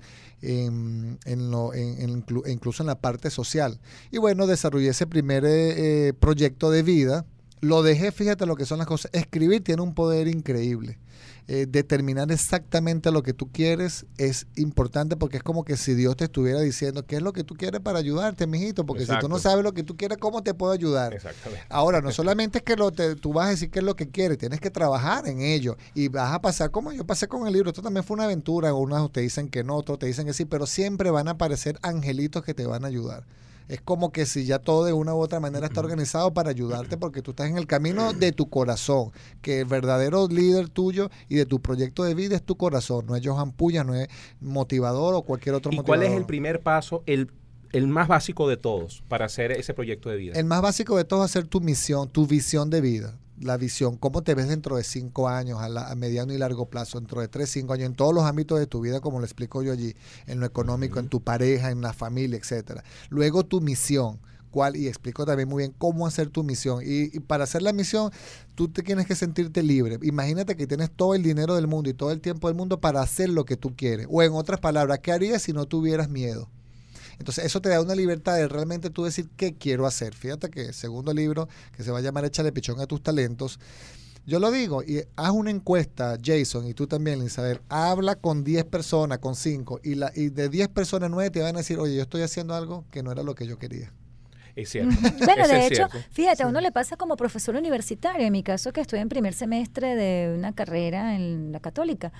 en, en lo, en, en, incluso en la parte social. Y bueno, desarrollé ese primer eh, eh, proyecto de vida. Lo dejé, fíjate lo que son las cosas. Escribir tiene un poder increíble. Eh, determinar exactamente lo que tú quieres es importante porque es como que si Dios te estuviera diciendo qué es lo que tú quieres para ayudarte, mijito, porque Exacto. si tú no sabes lo que tú quieres, ¿cómo te puedo ayudar? Exactamente. Ahora, no solamente es que lo te, tú vas a decir qué es lo que quieres, tienes que trabajar en ello y vas a pasar como yo pasé con el libro. Esto también fue una aventura, unos te dicen que no, otros te dicen que sí, pero siempre van a aparecer angelitos que te van a ayudar. Es como que si ya todo de una u otra manera está organizado para ayudarte porque tú estás en el camino de tu corazón, que el verdadero líder tuyo y de tu proyecto de vida es tu corazón, no es Johan Puya, no es motivador o cualquier otro ¿Y motivador. ¿Y cuál es el primer paso, el, el más básico de todos para hacer ese proyecto de vida? El más básico de todos es hacer tu misión, tu visión de vida. La visión, cómo te ves dentro de cinco años, a, la, a mediano y largo plazo, dentro de tres, cinco años, en todos los ámbitos de tu vida, como lo explico yo allí, en lo económico, uh-huh. en tu pareja, en la familia, etcétera. Luego tu misión, cuál, y explico también muy bien cómo hacer tu misión. Y, y para hacer la misión, tú te tienes que sentirte libre. Imagínate que tienes todo el dinero del mundo y todo el tiempo del mundo para hacer lo que tú quieres. O en otras palabras, ¿qué harías si no tuvieras miedo? Entonces eso te da una libertad de realmente tú decir qué quiero hacer. Fíjate que el segundo libro, que se va a llamar Échale pichón a tus talentos, yo lo digo, y haz una encuesta, Jason, y tú también, Isabel, habla con diez personas, con cinco, y, la, y de diez personas, nueve te van a decir, oye, yo estoy haciendo algo que no era lo que yo quería. Es cierto. Bueno, Eso de es hecho, cierto. fíjate, Sí. a uno le pasa como profesor universitario. En mi caso, que estoy en primer semestre de una carrera en la Católica.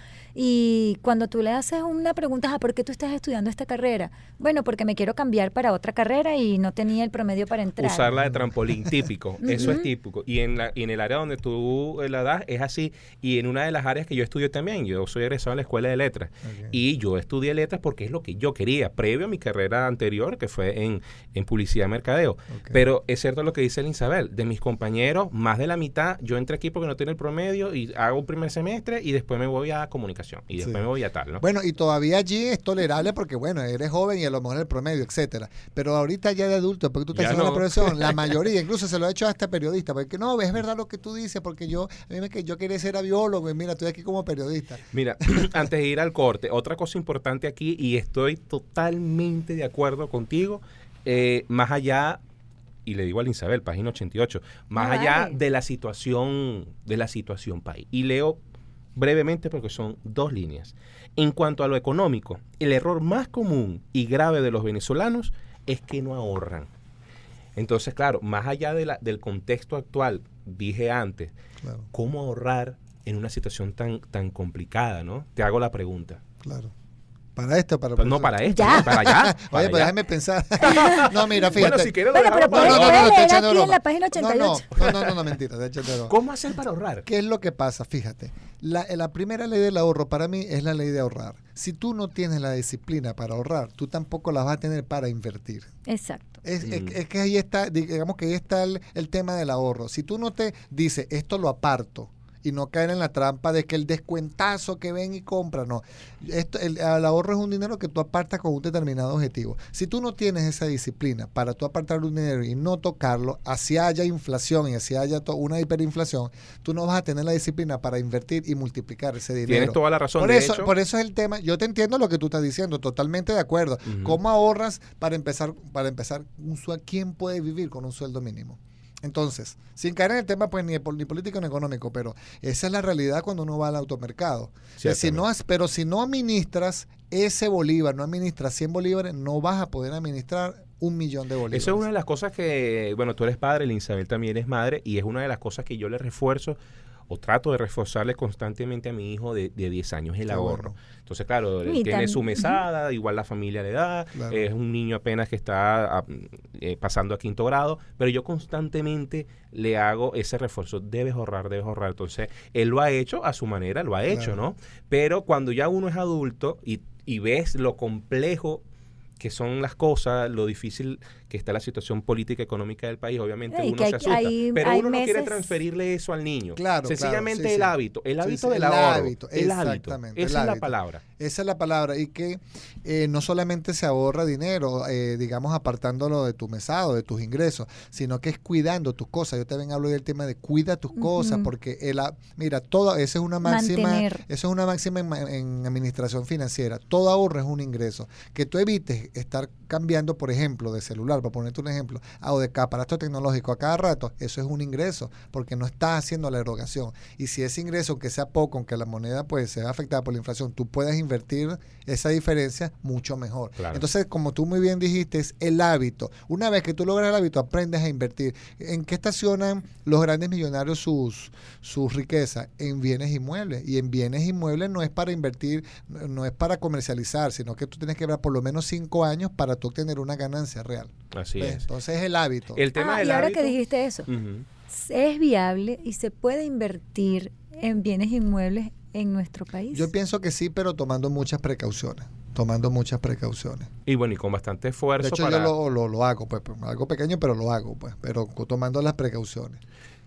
Y cuando tú le haces una pregunta, ¿a por qué tú estás estudiando esta carrera? Bueno, porque me quiero cambiar para otra carrera y no tenía el promedio para entrar. Usarla de trampolín, típico, eso es típico. Y en, la, y en el área donde tú la das es así. Y en una de las áreas que yo estudio también, yo soy egresado en la Escuela de Letras. Okay. Y yo estudié letras porque es lo que yo quería, previo a mi carrera anterior, que fue en, en publicidad y mercadeo. Okay. Pero es cierto lo que dice Isabel, de mis compañeros, más de la mitad, yo entré aquí porque no tiene el promedio y hago un primer semestre y después me voy a comunicación y después Sí. me voy a tal, ¿no? Bueno, y todavía allí es tolerable porque, bueno, eres joven y a lo mejor el promedio, etcétera. Pero ahorita ya de adulto, porque tú estás Ya haciendo no. la profesión, la mayoría, incluso se lo he hecho a este periodista, porque no, es verdad lo que tú dices, porque yo, a mí me, que yo quería ser biólogo y mira, estoy aquí como periodista. Mira, antes de ir al corte, otra cosa importante aquí, y estoy totalmente de acuerdo contigo, eh, más allá, y le digo a Isabel, página ochenta y ocho, más Ah, allá vale. de la situación, de la situación país. Y leo brevemente porque son dos líneas. En cuanto a lo económico, el error más común y grave de los venezolanos es que no ahorran. Entonces, claro, más allá de la, del contexto actual, dije antes, Claro, ¿cómo ahorrar en una situación tan, tan complicada, no? Te hago la pregunta. claro. Para esto, para Pero no para esto, Ya. no, para allá. Oye, para pues allá. déjame pensar. No, mira, fíjate. Bueno, si quieres lo Bueno, dejamos pero para puedes- ahora. puedes leer echando aquí en broma. la página ochenta y ocho. No, no, no, no, no, mentira, de hecho, no. ¿Cómo hacer para ahorrar? ¿Qué es lo que pasa? Fíjate, la, la primera ley del ahorro para mí es la ley de ahorrar. Si tú no tienes la disciplina para ahorrar, tú tampoco la vas a tener para invertir. Exacto. Es, es- Mm. es que ahí está, digamos que ahí está el, el tema del ahorro. Si tú no te dices, esto lo aparto, y no caer en la trampa de que el descuentazo que ven y compra, no. Esto, el, el ahorro es un dinero que tú apartas con un determinado objetivo. Si tú no tienes esa disciplina para tú apartar un dinero y no tocarlo, así haya inflación y así haya to- una hiperinflación, tú no vas a tener la disciplina para invertir y multiplicar ese dinero. Tienes toda la razón. Por de eso, hecho, por eso es el tema. Yo te entiendo lo que tú estás diciendo, totalmente de acuerdo. Ujú. ¿Cómo ahorras para empezar, para empezar un sueldo? ¿Quién puede vivir con un sueldo mínimo? Entonces, sin caer en el tema pues ni, pol- ni político ni económico, pero esa es la realidad cuando uno va al automercado. Eh, si no, has- pero si no administras ese bolívar, no administras cien bolívares, no vas a poder administrar un millón de bolívares. eso es una de las cosas que, bueno, tú eres padre, Isabel también es madre, y es una de las cosas que yo le refuerzo o trato de reforzarle constantemente a mi hijo de, de diez años, el Qué ahorro. bueno. Entonces, claro, él Y tiene tam- su mesada, igual la familia le da, Claro. es un niño apenas que está ah, eh, pasando a quinto grado, pero yo constantemente le hago ese refuerzo, debes ahorrar, debes ahorrar. Entonces, él lo ha hecho a su manera, lo ha hecho, Claro. ¿no? Pero cuando ya uno es adulto y, y ves lo complejo que son las cosas, lo difícil que está la situación política económica del país, obviamente Eh, y uno que se hay- asusta, hay- pero hay uno no quiere meses- transferirle eso al niño. Claro, Sencillamente claro, sí, el sí. hábito, el Sí, hábito sí, del el ahorro, hábito, el hábito. exactamente, Esa el es la hábito. palabra. Esa es la palabra. Y que eh, no solamente se ahorra dinero, eh, digamos, apartándolo de tu mesado, de tus ingresos, sino que es cuidando tus cosas. Yo también hablo del tema de cuida tus cosas, Ujú. porque el, a- mira, todo, esa es una máxima, Mantener. eso es una máxima en, ma- en administración financiera. Todo ahorro es un ingreso. Que tú evites estar cambiando, por ejemplo, de celular, para ponerte un ejemplo, a- o de aparato tecnológico a cada rato, eso es un ingreso, porque no estás haciendo la erogación. Y si ese ingreso, aunque sea poco, aunque la moneda pues sea afectada por la inflación, tú puedes invertir esa diferencia mucho mejor. Claro. Entonces, como tú muy bien dijiste, es el hábito. Una vez que tú logras el hábito, aprendes a invertir. ¿En qué estacionan los grandes millonarios sus, sus riquezas? En bienes inmuebles. Y en bienes inmuebles no es para invertir, no no es para comercializar, sino que tú tienes que ver por lo menos cinco años para tú obtener una ganancia real. Así ¿Ves? es. Entonces es el hábito. El tema Ah, del y ahora hábito, que dijiste eso, Ujú. es viable y se puede invertir en bienes inmuebles en nuestro país. Yo pienso que sí, pero tomando muchas precauciones. Tomando muchas precauciones. Y bueno, y con bastante esfuerzo De hecho, para... yo lo, lo, lo hago, pues, pues, algo pequeño, pero lo hago, pues, pero co- tomando las precauciones.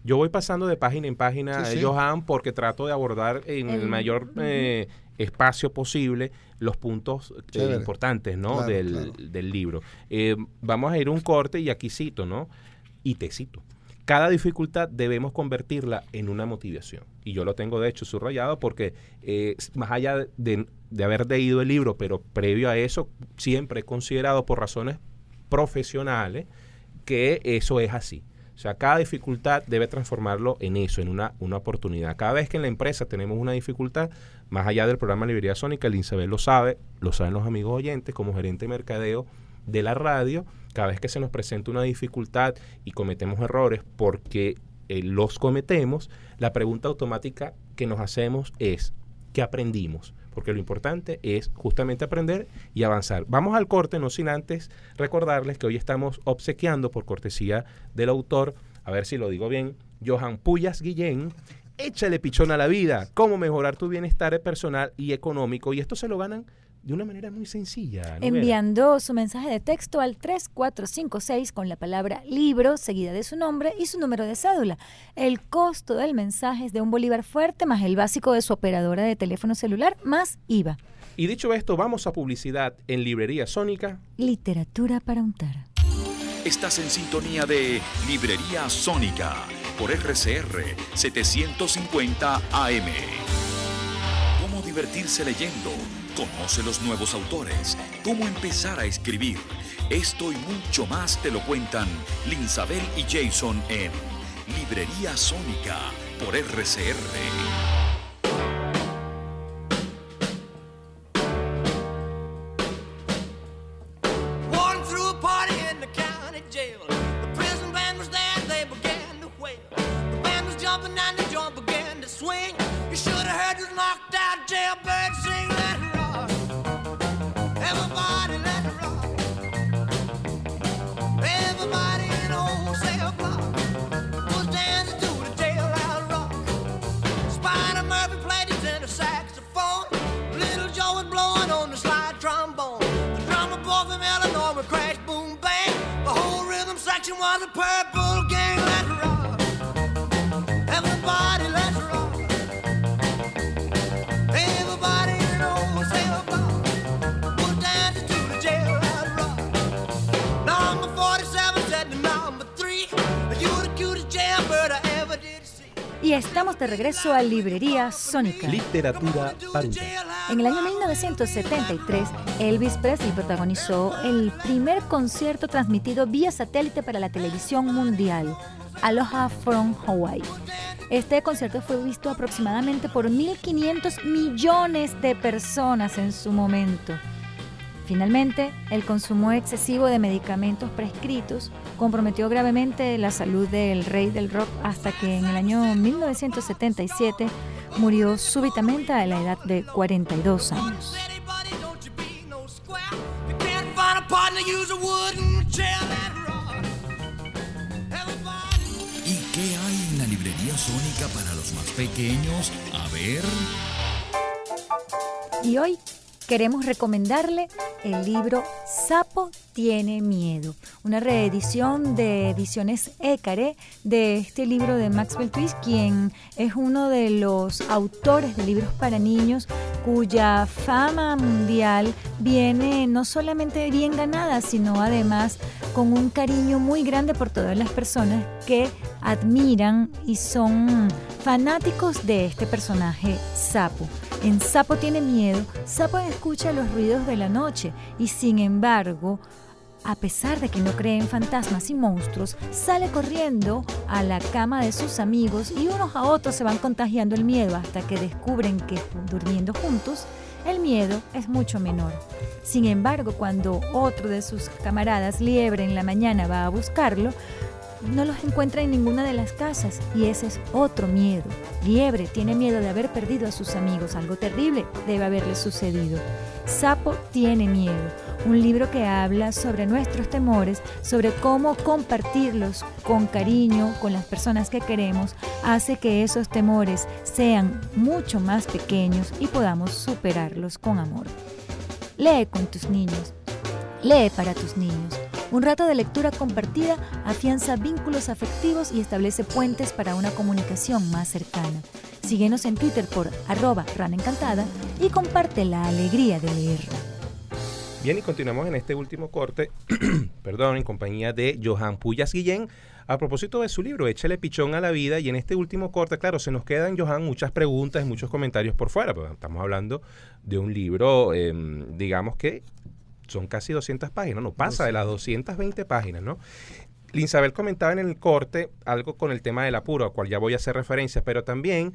Yo voy pasando de página en página, Sí, sí. Johan, porque trato de abordar en el, El- mayor eh, espacio posible los puntos eh, Chévere. importantes, ¿no? Claro, del, claro. del libro. Eh, vamos a ir a un corte y aquí cito, ¿no? Y te cito. Cada dificultad debemos convertirla en una motivación. Y yo lo tengo de hecho subrayado porque eh, más allá de, de haber leído el libro, pero previo a eso, siempre he considerado por razones profesionales que eso es así. O sea, cada dificultad debe transformarlo en eso, en una, una oportunidad. Cada vez que en la empresa tenemos una dificultad, más allá del programa Librería Sónica, el INSABEL lo sabe, lo saben los amigos oyentes, como gerente de mercadeo de la radio, cada vez que se nos presenta una dificultad y cometemos errores porque eh, los cometemos, la pregunta automática que nos hacemos es, ¿qué aprendimos? Porque lo importante es justamente aprender y avanzar. Vamos al corte, no sin antes recordarles que hoy estamos obsequiando por cortesía del autor, a ver si lo digo bien, Johan Puyas Guillén, Échale pichón a la vida, cómo mejorar tu bienestar personal y económico. Y esto se lo ganan de una manera muy sencilla. Novela. Enviando su mensaje de texto al tres cuatro cinco seis con la palabra libro, seguida de su nombre y su número de cédula. El costo del mensaje es de un bolívar fuerte más el básico de su operadora de teléfono celular más I V A. Y dicho esto, vamos a publicidad en Librería Sónica. Literatura para untar. Estás en sintonía de Librería Sónica por R C R setecientos cincuenta A M. ¿Cómo divertirse leyendo? Conoce los nuevos autores, cómo empezar a escribir. Esto y mucho más te lo cuentan Linsabel y Jason en Librería Sónica por R C R. Walking through a party in the county jail. The prison band was there, they began to wail. The band was jumping and the joint began to swing. You should have heard this knocked out jailbird sing, let it rock. Everybody let it rock. Everybody in old cell block was dancing to the jailhouse rock. Spider Murphy played his tenor saxophone. Little Joe was blowing on the slide trombone. The drummer boy from Illinois would crash, boom, bang. The whole rhythm section was a purple gang. Let's rock. Everybody, let's rock. Everybody in old cell block was dancing to the jailhouse rock. Number forty-seven said to number three, you the cutest jailbird I ever did see. Y estamos de regreso a Librería Sónica. Literatura para untar. En el año mil novecientos setenta y tres, Elvis Presley protagonizó el primer concierto transmitido vía satélite para la televisión mundial, Aloha from Hawaii. Este concierto fue visto aproximadamente por mil quinientos millones de personas en su momento. Finalmente, el consumo excesivo de medicamentos prescritos comprometió gravemente la salud del rey del rock hasta que en el año mil novecientos setenta y siete murió súbitamente a la edad de cuarenta y dos años. ¿Y qué hay en la Librería Sónica para los más pequeños? A ver... Y hoy queremos recomendarle el libro Sapo tiene miedo, una reedición de Ediciones Écaré de este libro de Maxwell Twist, quien es uno de los autores de libros para niños cuya fama mundial viene no solamente bien ganada, sino además con un cariño muy grande por todas las personas que admiran y son fanáticos de este personaje Sapo. En Sapo tiene miedo, Sapo escucha los ruidos de la noche y sin embargo, a pesar de que no cree en fantasmas y monstruos, sale corriendo a la cama de sus amigos y unos a otros se van contagiando el miedo hasta que descubren que durmiendo juntos, el miedo es mucho menor. Sin embargo, cuando otro de sus camaradas, Liebre, en la mañana va a buscarlo, no los encuentra en ninguna de las casas y ese es otro miedo. Liebre tiene miedo de haber perdido a sus amigos, algo terrible debe haberle sucedido. Sapo tiene miedo, un libro que habla sobre nuestros temores, sobre cómo compartirlos con cariño con las personas que queremos, hace que esos temores sean mucho más pequeños y podamos superarlos con amor. Lee con tus niños, lee para tus niños. Un rato de lectura compartida afianza vínculos afectivos y establece puentes para una comunicación más cercana. Síguenos en Twitter por arroba ranencantada y comparte la alegría de leer. Bien, y continuamos en este último corte, perdón, en compañía de Johan Puyas Guillén, a propósito de su libro, Échale Pichón a la Vida, y en este último corte, claro, se nos quedan, Johan, muchas preguntas y muchos comentarios por fuera, pero estamos hablando de un libro, eh, digamos que son casi doscientas páginas, no pasa de las doscientas veinte páginas, ¿no? Linsabel comentaba en el corte algo con el tema del apuro, al cual ya voy a hacer referencia, pero también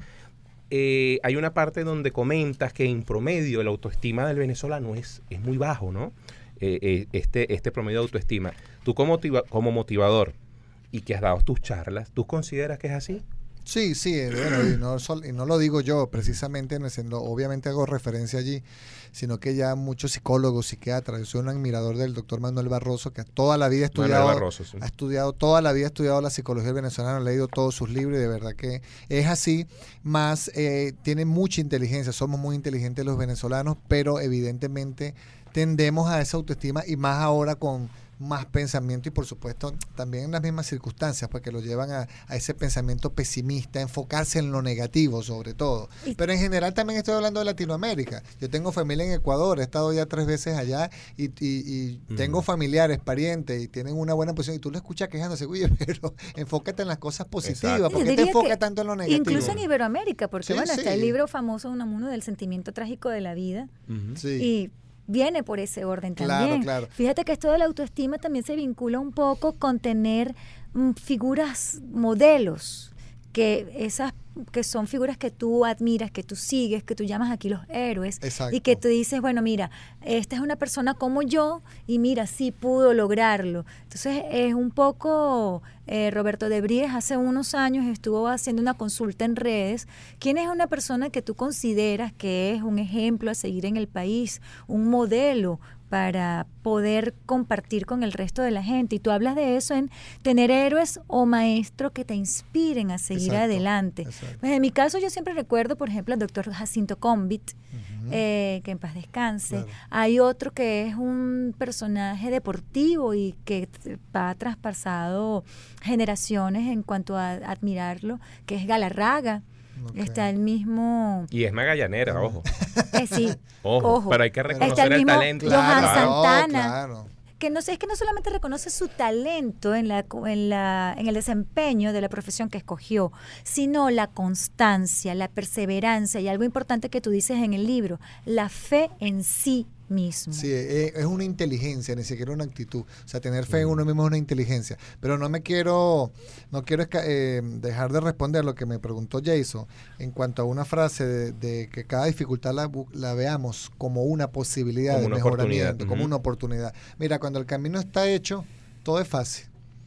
Eh, hay una parte donde comentas que en promedio la autoestima del venezolano es, es muy bajo, ¿no? Eh, eh, este, este promedio de autoestima. Tú como, motiva, como motivador y que has dado tus charlas, ¿tú consideras que es así? Sí, sí, bueno, y no, sol, y no lo digo yo precisamente, en el, obviamente hago referencia allí, sino que ya muchos psicólogos, psiquiatras, yo soy un admirador del doctor Manuel Barroso, que toda la vida ha estudiado, Barroso, sí. ha estudiado, toda la vida ha estudiado la psicología venezolana, ha leído todos sus libros y de verdad que es así, más eh, tiene mucha inteligencia, somos muy inteligentes los venezolanos, pero evidentemente tendemos a esa autoestima y más ahora con más pensamiento y por supuesto también en las mismas circunstancias porque lo llevan a, a ese pensamiento pesimista, a enfocarse en lo negativo sobre todo. Pero en general también estoy hablando de Latinoamérica. Yo tengo familia en Ecuador, he estado ya tres veces allá y, y, y mm. tengo familiares, parientes y tienen una buena posición y tú lo escuchas quejándose, oye, pero enfócate en las cosas positivas, ¿por qué te enfocas tanto en lo negativo? Incluso en Iberoamérica, porque sí, bueno, sí. está el libro famoso Unamuno del sentimiento trágico de la vida Uh-huh. Sí. y viene por ese orden claro, también. Claro. Fíjate que esto de la autoestima también se vincula un poco con tener mm, figuras, modelos, que esas que son figuras que tú admiras, que tú sigues, que tú llamas aquí los héroes. Exacto. Y que tú dices, bueno, mira, esta es una persona como yo y mira, sí pudo lograrlo. Entonces es un poco, eh, Roberto de Bries hace unos años estuvo haciendo una consulta en redes. ¿Quién es una persona que tú consideras que es un ejemplo a seguir en el país, un modelo para poder compartir con el resto de la gente? Y tú hablas de eso en tener héroes o maestros que te inspiren a seguir exacto, adelante. Exacto. Pues en mi caso yo siempre recuerdo, por ejemplo, al doctor Jacinto Combit, uh-huh. eh, que en paz descanse. Claro. Hay otro que es un personaje deportivo y que ha traspasado generaciones en cuanto a admirarlo, que es Galarraga. Okay. Está el mismo... Y es magallanera, ojo. Eh, sí, ojo, ojo. Pero hay que reconocer el, el mismo talento. Johan claro, Santana. Claro. Que no sé, es que no solamente reconoce su talento en la, en la en el desempeño de la profesión que escogió, sino la constancia, la perseverancia y algo importante que tú dices en el libro, la fe en sí mismo. Sí, es una inteligencia, ni siquiera una actitud. O sea, tener fe en uno mismo es una inteligencia. Pero no me quiero, no quiero eh, dejar de responder lo que me preguntó Jason en cuanto a una frase de, de que cada dificultad la, la veamos como una posibilidad como de una mejoramiento, como uh-huh. una oportunidad. Mira, cuando el camino está hecho, todo es fácil.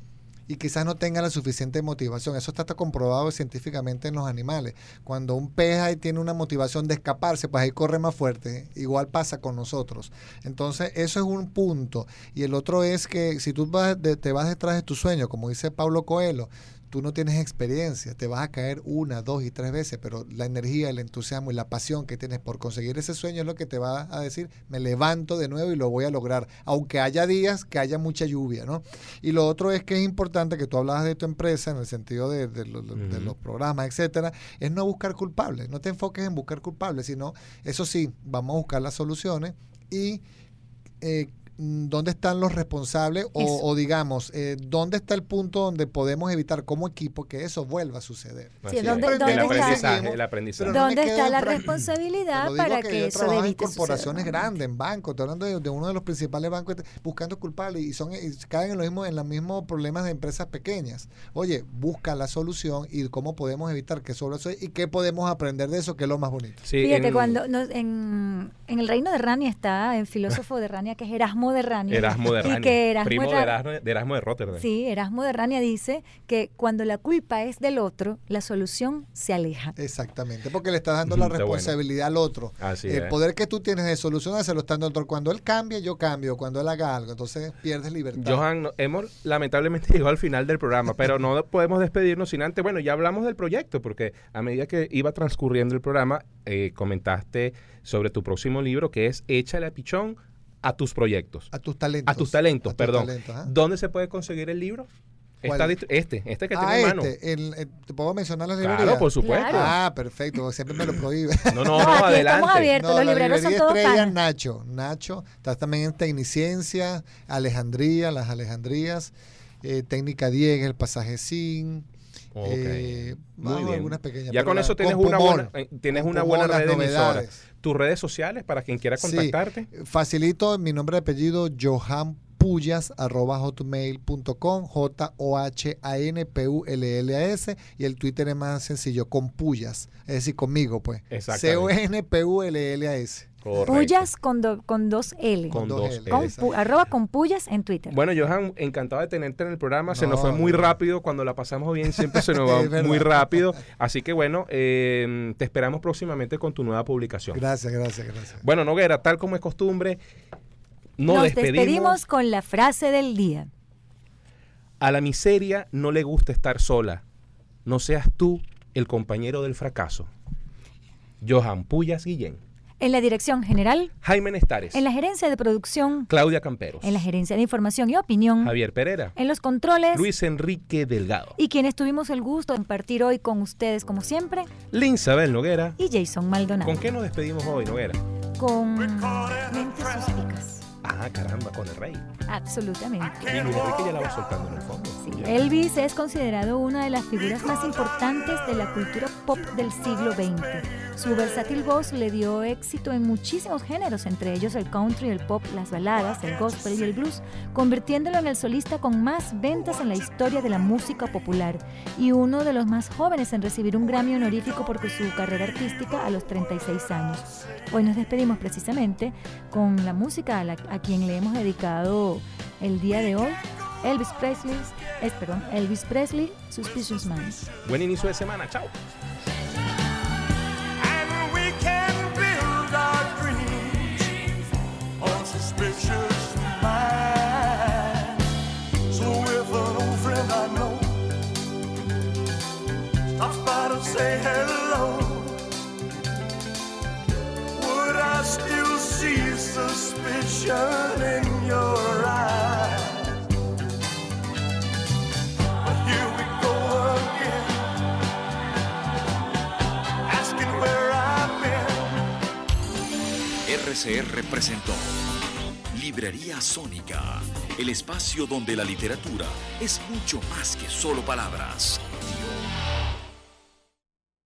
Y quizás no tenga la suficiente motivación. Eso está, está comprobado científicamente en los animales. Cuando un pez ahí tiene una motivación de escaparse, pues ahí corre más fuerte. Igual pasa con nosotros. Entonces, eso es un punto. Y el otro es que si tú vas de, te vas detrás de tu sueño, como dice Paulo Coelho, tú no tienes experiencia, te vas a caer una, dos y tres veces, pero la energía, el entusiasmo y la pasión que tienes por conseguir ese sueño es lo que te va a decir, me levanto de nuevo y lo voy a lograr, aunque haya días que haya mucha lluvia, ¿no? Y lo otro es que es importante, que tú hablabas de tu empresa en el sentido de, de, lo, uh-huh. de los programas, etcétera, es no buscar culpables, no te enfoques en buscar culpables, sino, eso sí, vamos a buscar las soluciones y eh, ¿dónde están los responsables o, o digamos, eh, dónde está el punto donde podemos evitar como equipo que eso vuelva a suceder? Sí, ¿dónde, ¿dónde el aprendizaje, está, el aprendizaje. ¿Dónde está la responsabilidad para que, que eso evite en corporaciones suceder? grandes, en bancos, estoy hablando de, de uno de los principales bancos buscando culpables y son y caen en, lo mismo, en los mismos problemas de empresas pequeñas. Oye, busca la solución y cómo podemos evitar que eso suceda y qué podemos aprender de eso, que es lo más bonito. Sí, fíjate, en, cuando no, en, en el reino de Rania está el filósofo de Rania, que es Erasmo de Rania. Erasmo de Rania, que Erasmo primo era, de, Erasmo, de Erasmo de Rotterdam. Sí, Erasmo de Rania dice que cuando la culpa es del otro, la solución se aleja. Exactamente, porque le estás dando la responsabilidad bueno. al otro. Así el es. poder que tú tienes de solucionar se lo está dando al otro. Cuando él cambia, yo cambio. Cuando él haga algo, entonces pierdes libertad. Johan, no, hemos lamentablemente llegado al final del programa, pero no podemos despedirnos sin antes, bueno, ya hablamos del proyecto, porque a medida que iba transcurriendo el programa, eh, comentaste sobre tu próximo libro, que es Échale a Pichón a tus proyectos. A tus talentos. A tus talentos, a tus perdón. talentos, ¿ah? ¿Dónde se puede conseguir el libro? Está dist- este, este que ah, tengo en mano. Este, el, el, ¿te puedo mencionar las librerías? Claro, por supuesto. Claro. Ah, perfecto, siempre me lo prohíbe. No, no, no, No, aquí adelante. estamos abiertos. No, Los la libreros son librería todos estrella panas. Nacho. Nacho, está también en Tecniciencia, Alejandría, las Alejandrías, eh, Técnica diez, el Pasaje Sin. Ok, Eh, muy vamos, bien. algunas pequeñas, Ya pero con la- eso tienes con una Pumón, buena, eh, tienes con una Pumón, buena las red de emisoras. novedades. Tus redes sociales para quien quiera contactarte. Sí, facilito mi nombre y apellido, Johan Pullas, arroba hotmail punto com, J O H A N P U L L A S, y el Twitter es más sencillo, con Pullas, es decir, conmigo, pues. Exactamente. C O N P U L L A S. Correcto. Pullas con, do- con dos L. Con dos dos L. Con L's. pu- arroba con Pullas en Twitter. Bueno, Johan, encantado de tenerte en el programa. Se No, nos fue muy no. rápido. Cuando la pasamos bien, siempre se nos Es va verdad. muy rápido. Así que bueno, eh, te esperamos próximamente con tu nueva publicación. Gracias, gracias, gracias. Bueno, Noguera, tal como es costumbre, nos, Nos despedimos. despedimos con la frase del día. A la miseria no le gusta estar sola. No seas tú el compañero del fracaso. Johan Pullas Guillén. En la dirección general, Jaime Nestares. en la gerencia de producción, Claudia Camperos. en la gerencia de información y opinión, Javier Pereira. en los controles Luis Enrique Delgado. y quienes tuvimos el gusto de compartir hoy con ustedes como siempre, Linsabel Noguera. y Jason Maldonado. ¿Con qué nos despedimos hoy, Noguera? Con mentes suspicas. Ah, caramba, con el rey. Absolutamente. Y Luis Enrique ya la va soltando en el fondo. Sí, Elvis es considerado una de las figuras más importantes de la cultura pop del siglo veinte. Su versátil voz le dio éxito en muchísimos géneros, entre ellos el country, el pop, las baladas, el gospel y el blues, convirtiéndolo en el solista con más ventas en la historia de la música popular y uno de los más jóvenes en recibir un Grammy honorífico por su carrera artística a los treinta y seis años. Hoy nos despedimos precisamente con la música a, la, a quien le hemos dedicado el día de hoy, Elvis Presley, es, perdón, Elvis Presley, Suspicious Minds. Buen inicio de semana. Chao. And we can build our dreams on suspicious minds. So if an old friend I know stops by to say hello, would I still see suspicion in your eyes? But here we go again, asking where I've been. R C R presentó Librería Sónica, el espacio donde la literatura es mucho más que solo palabras.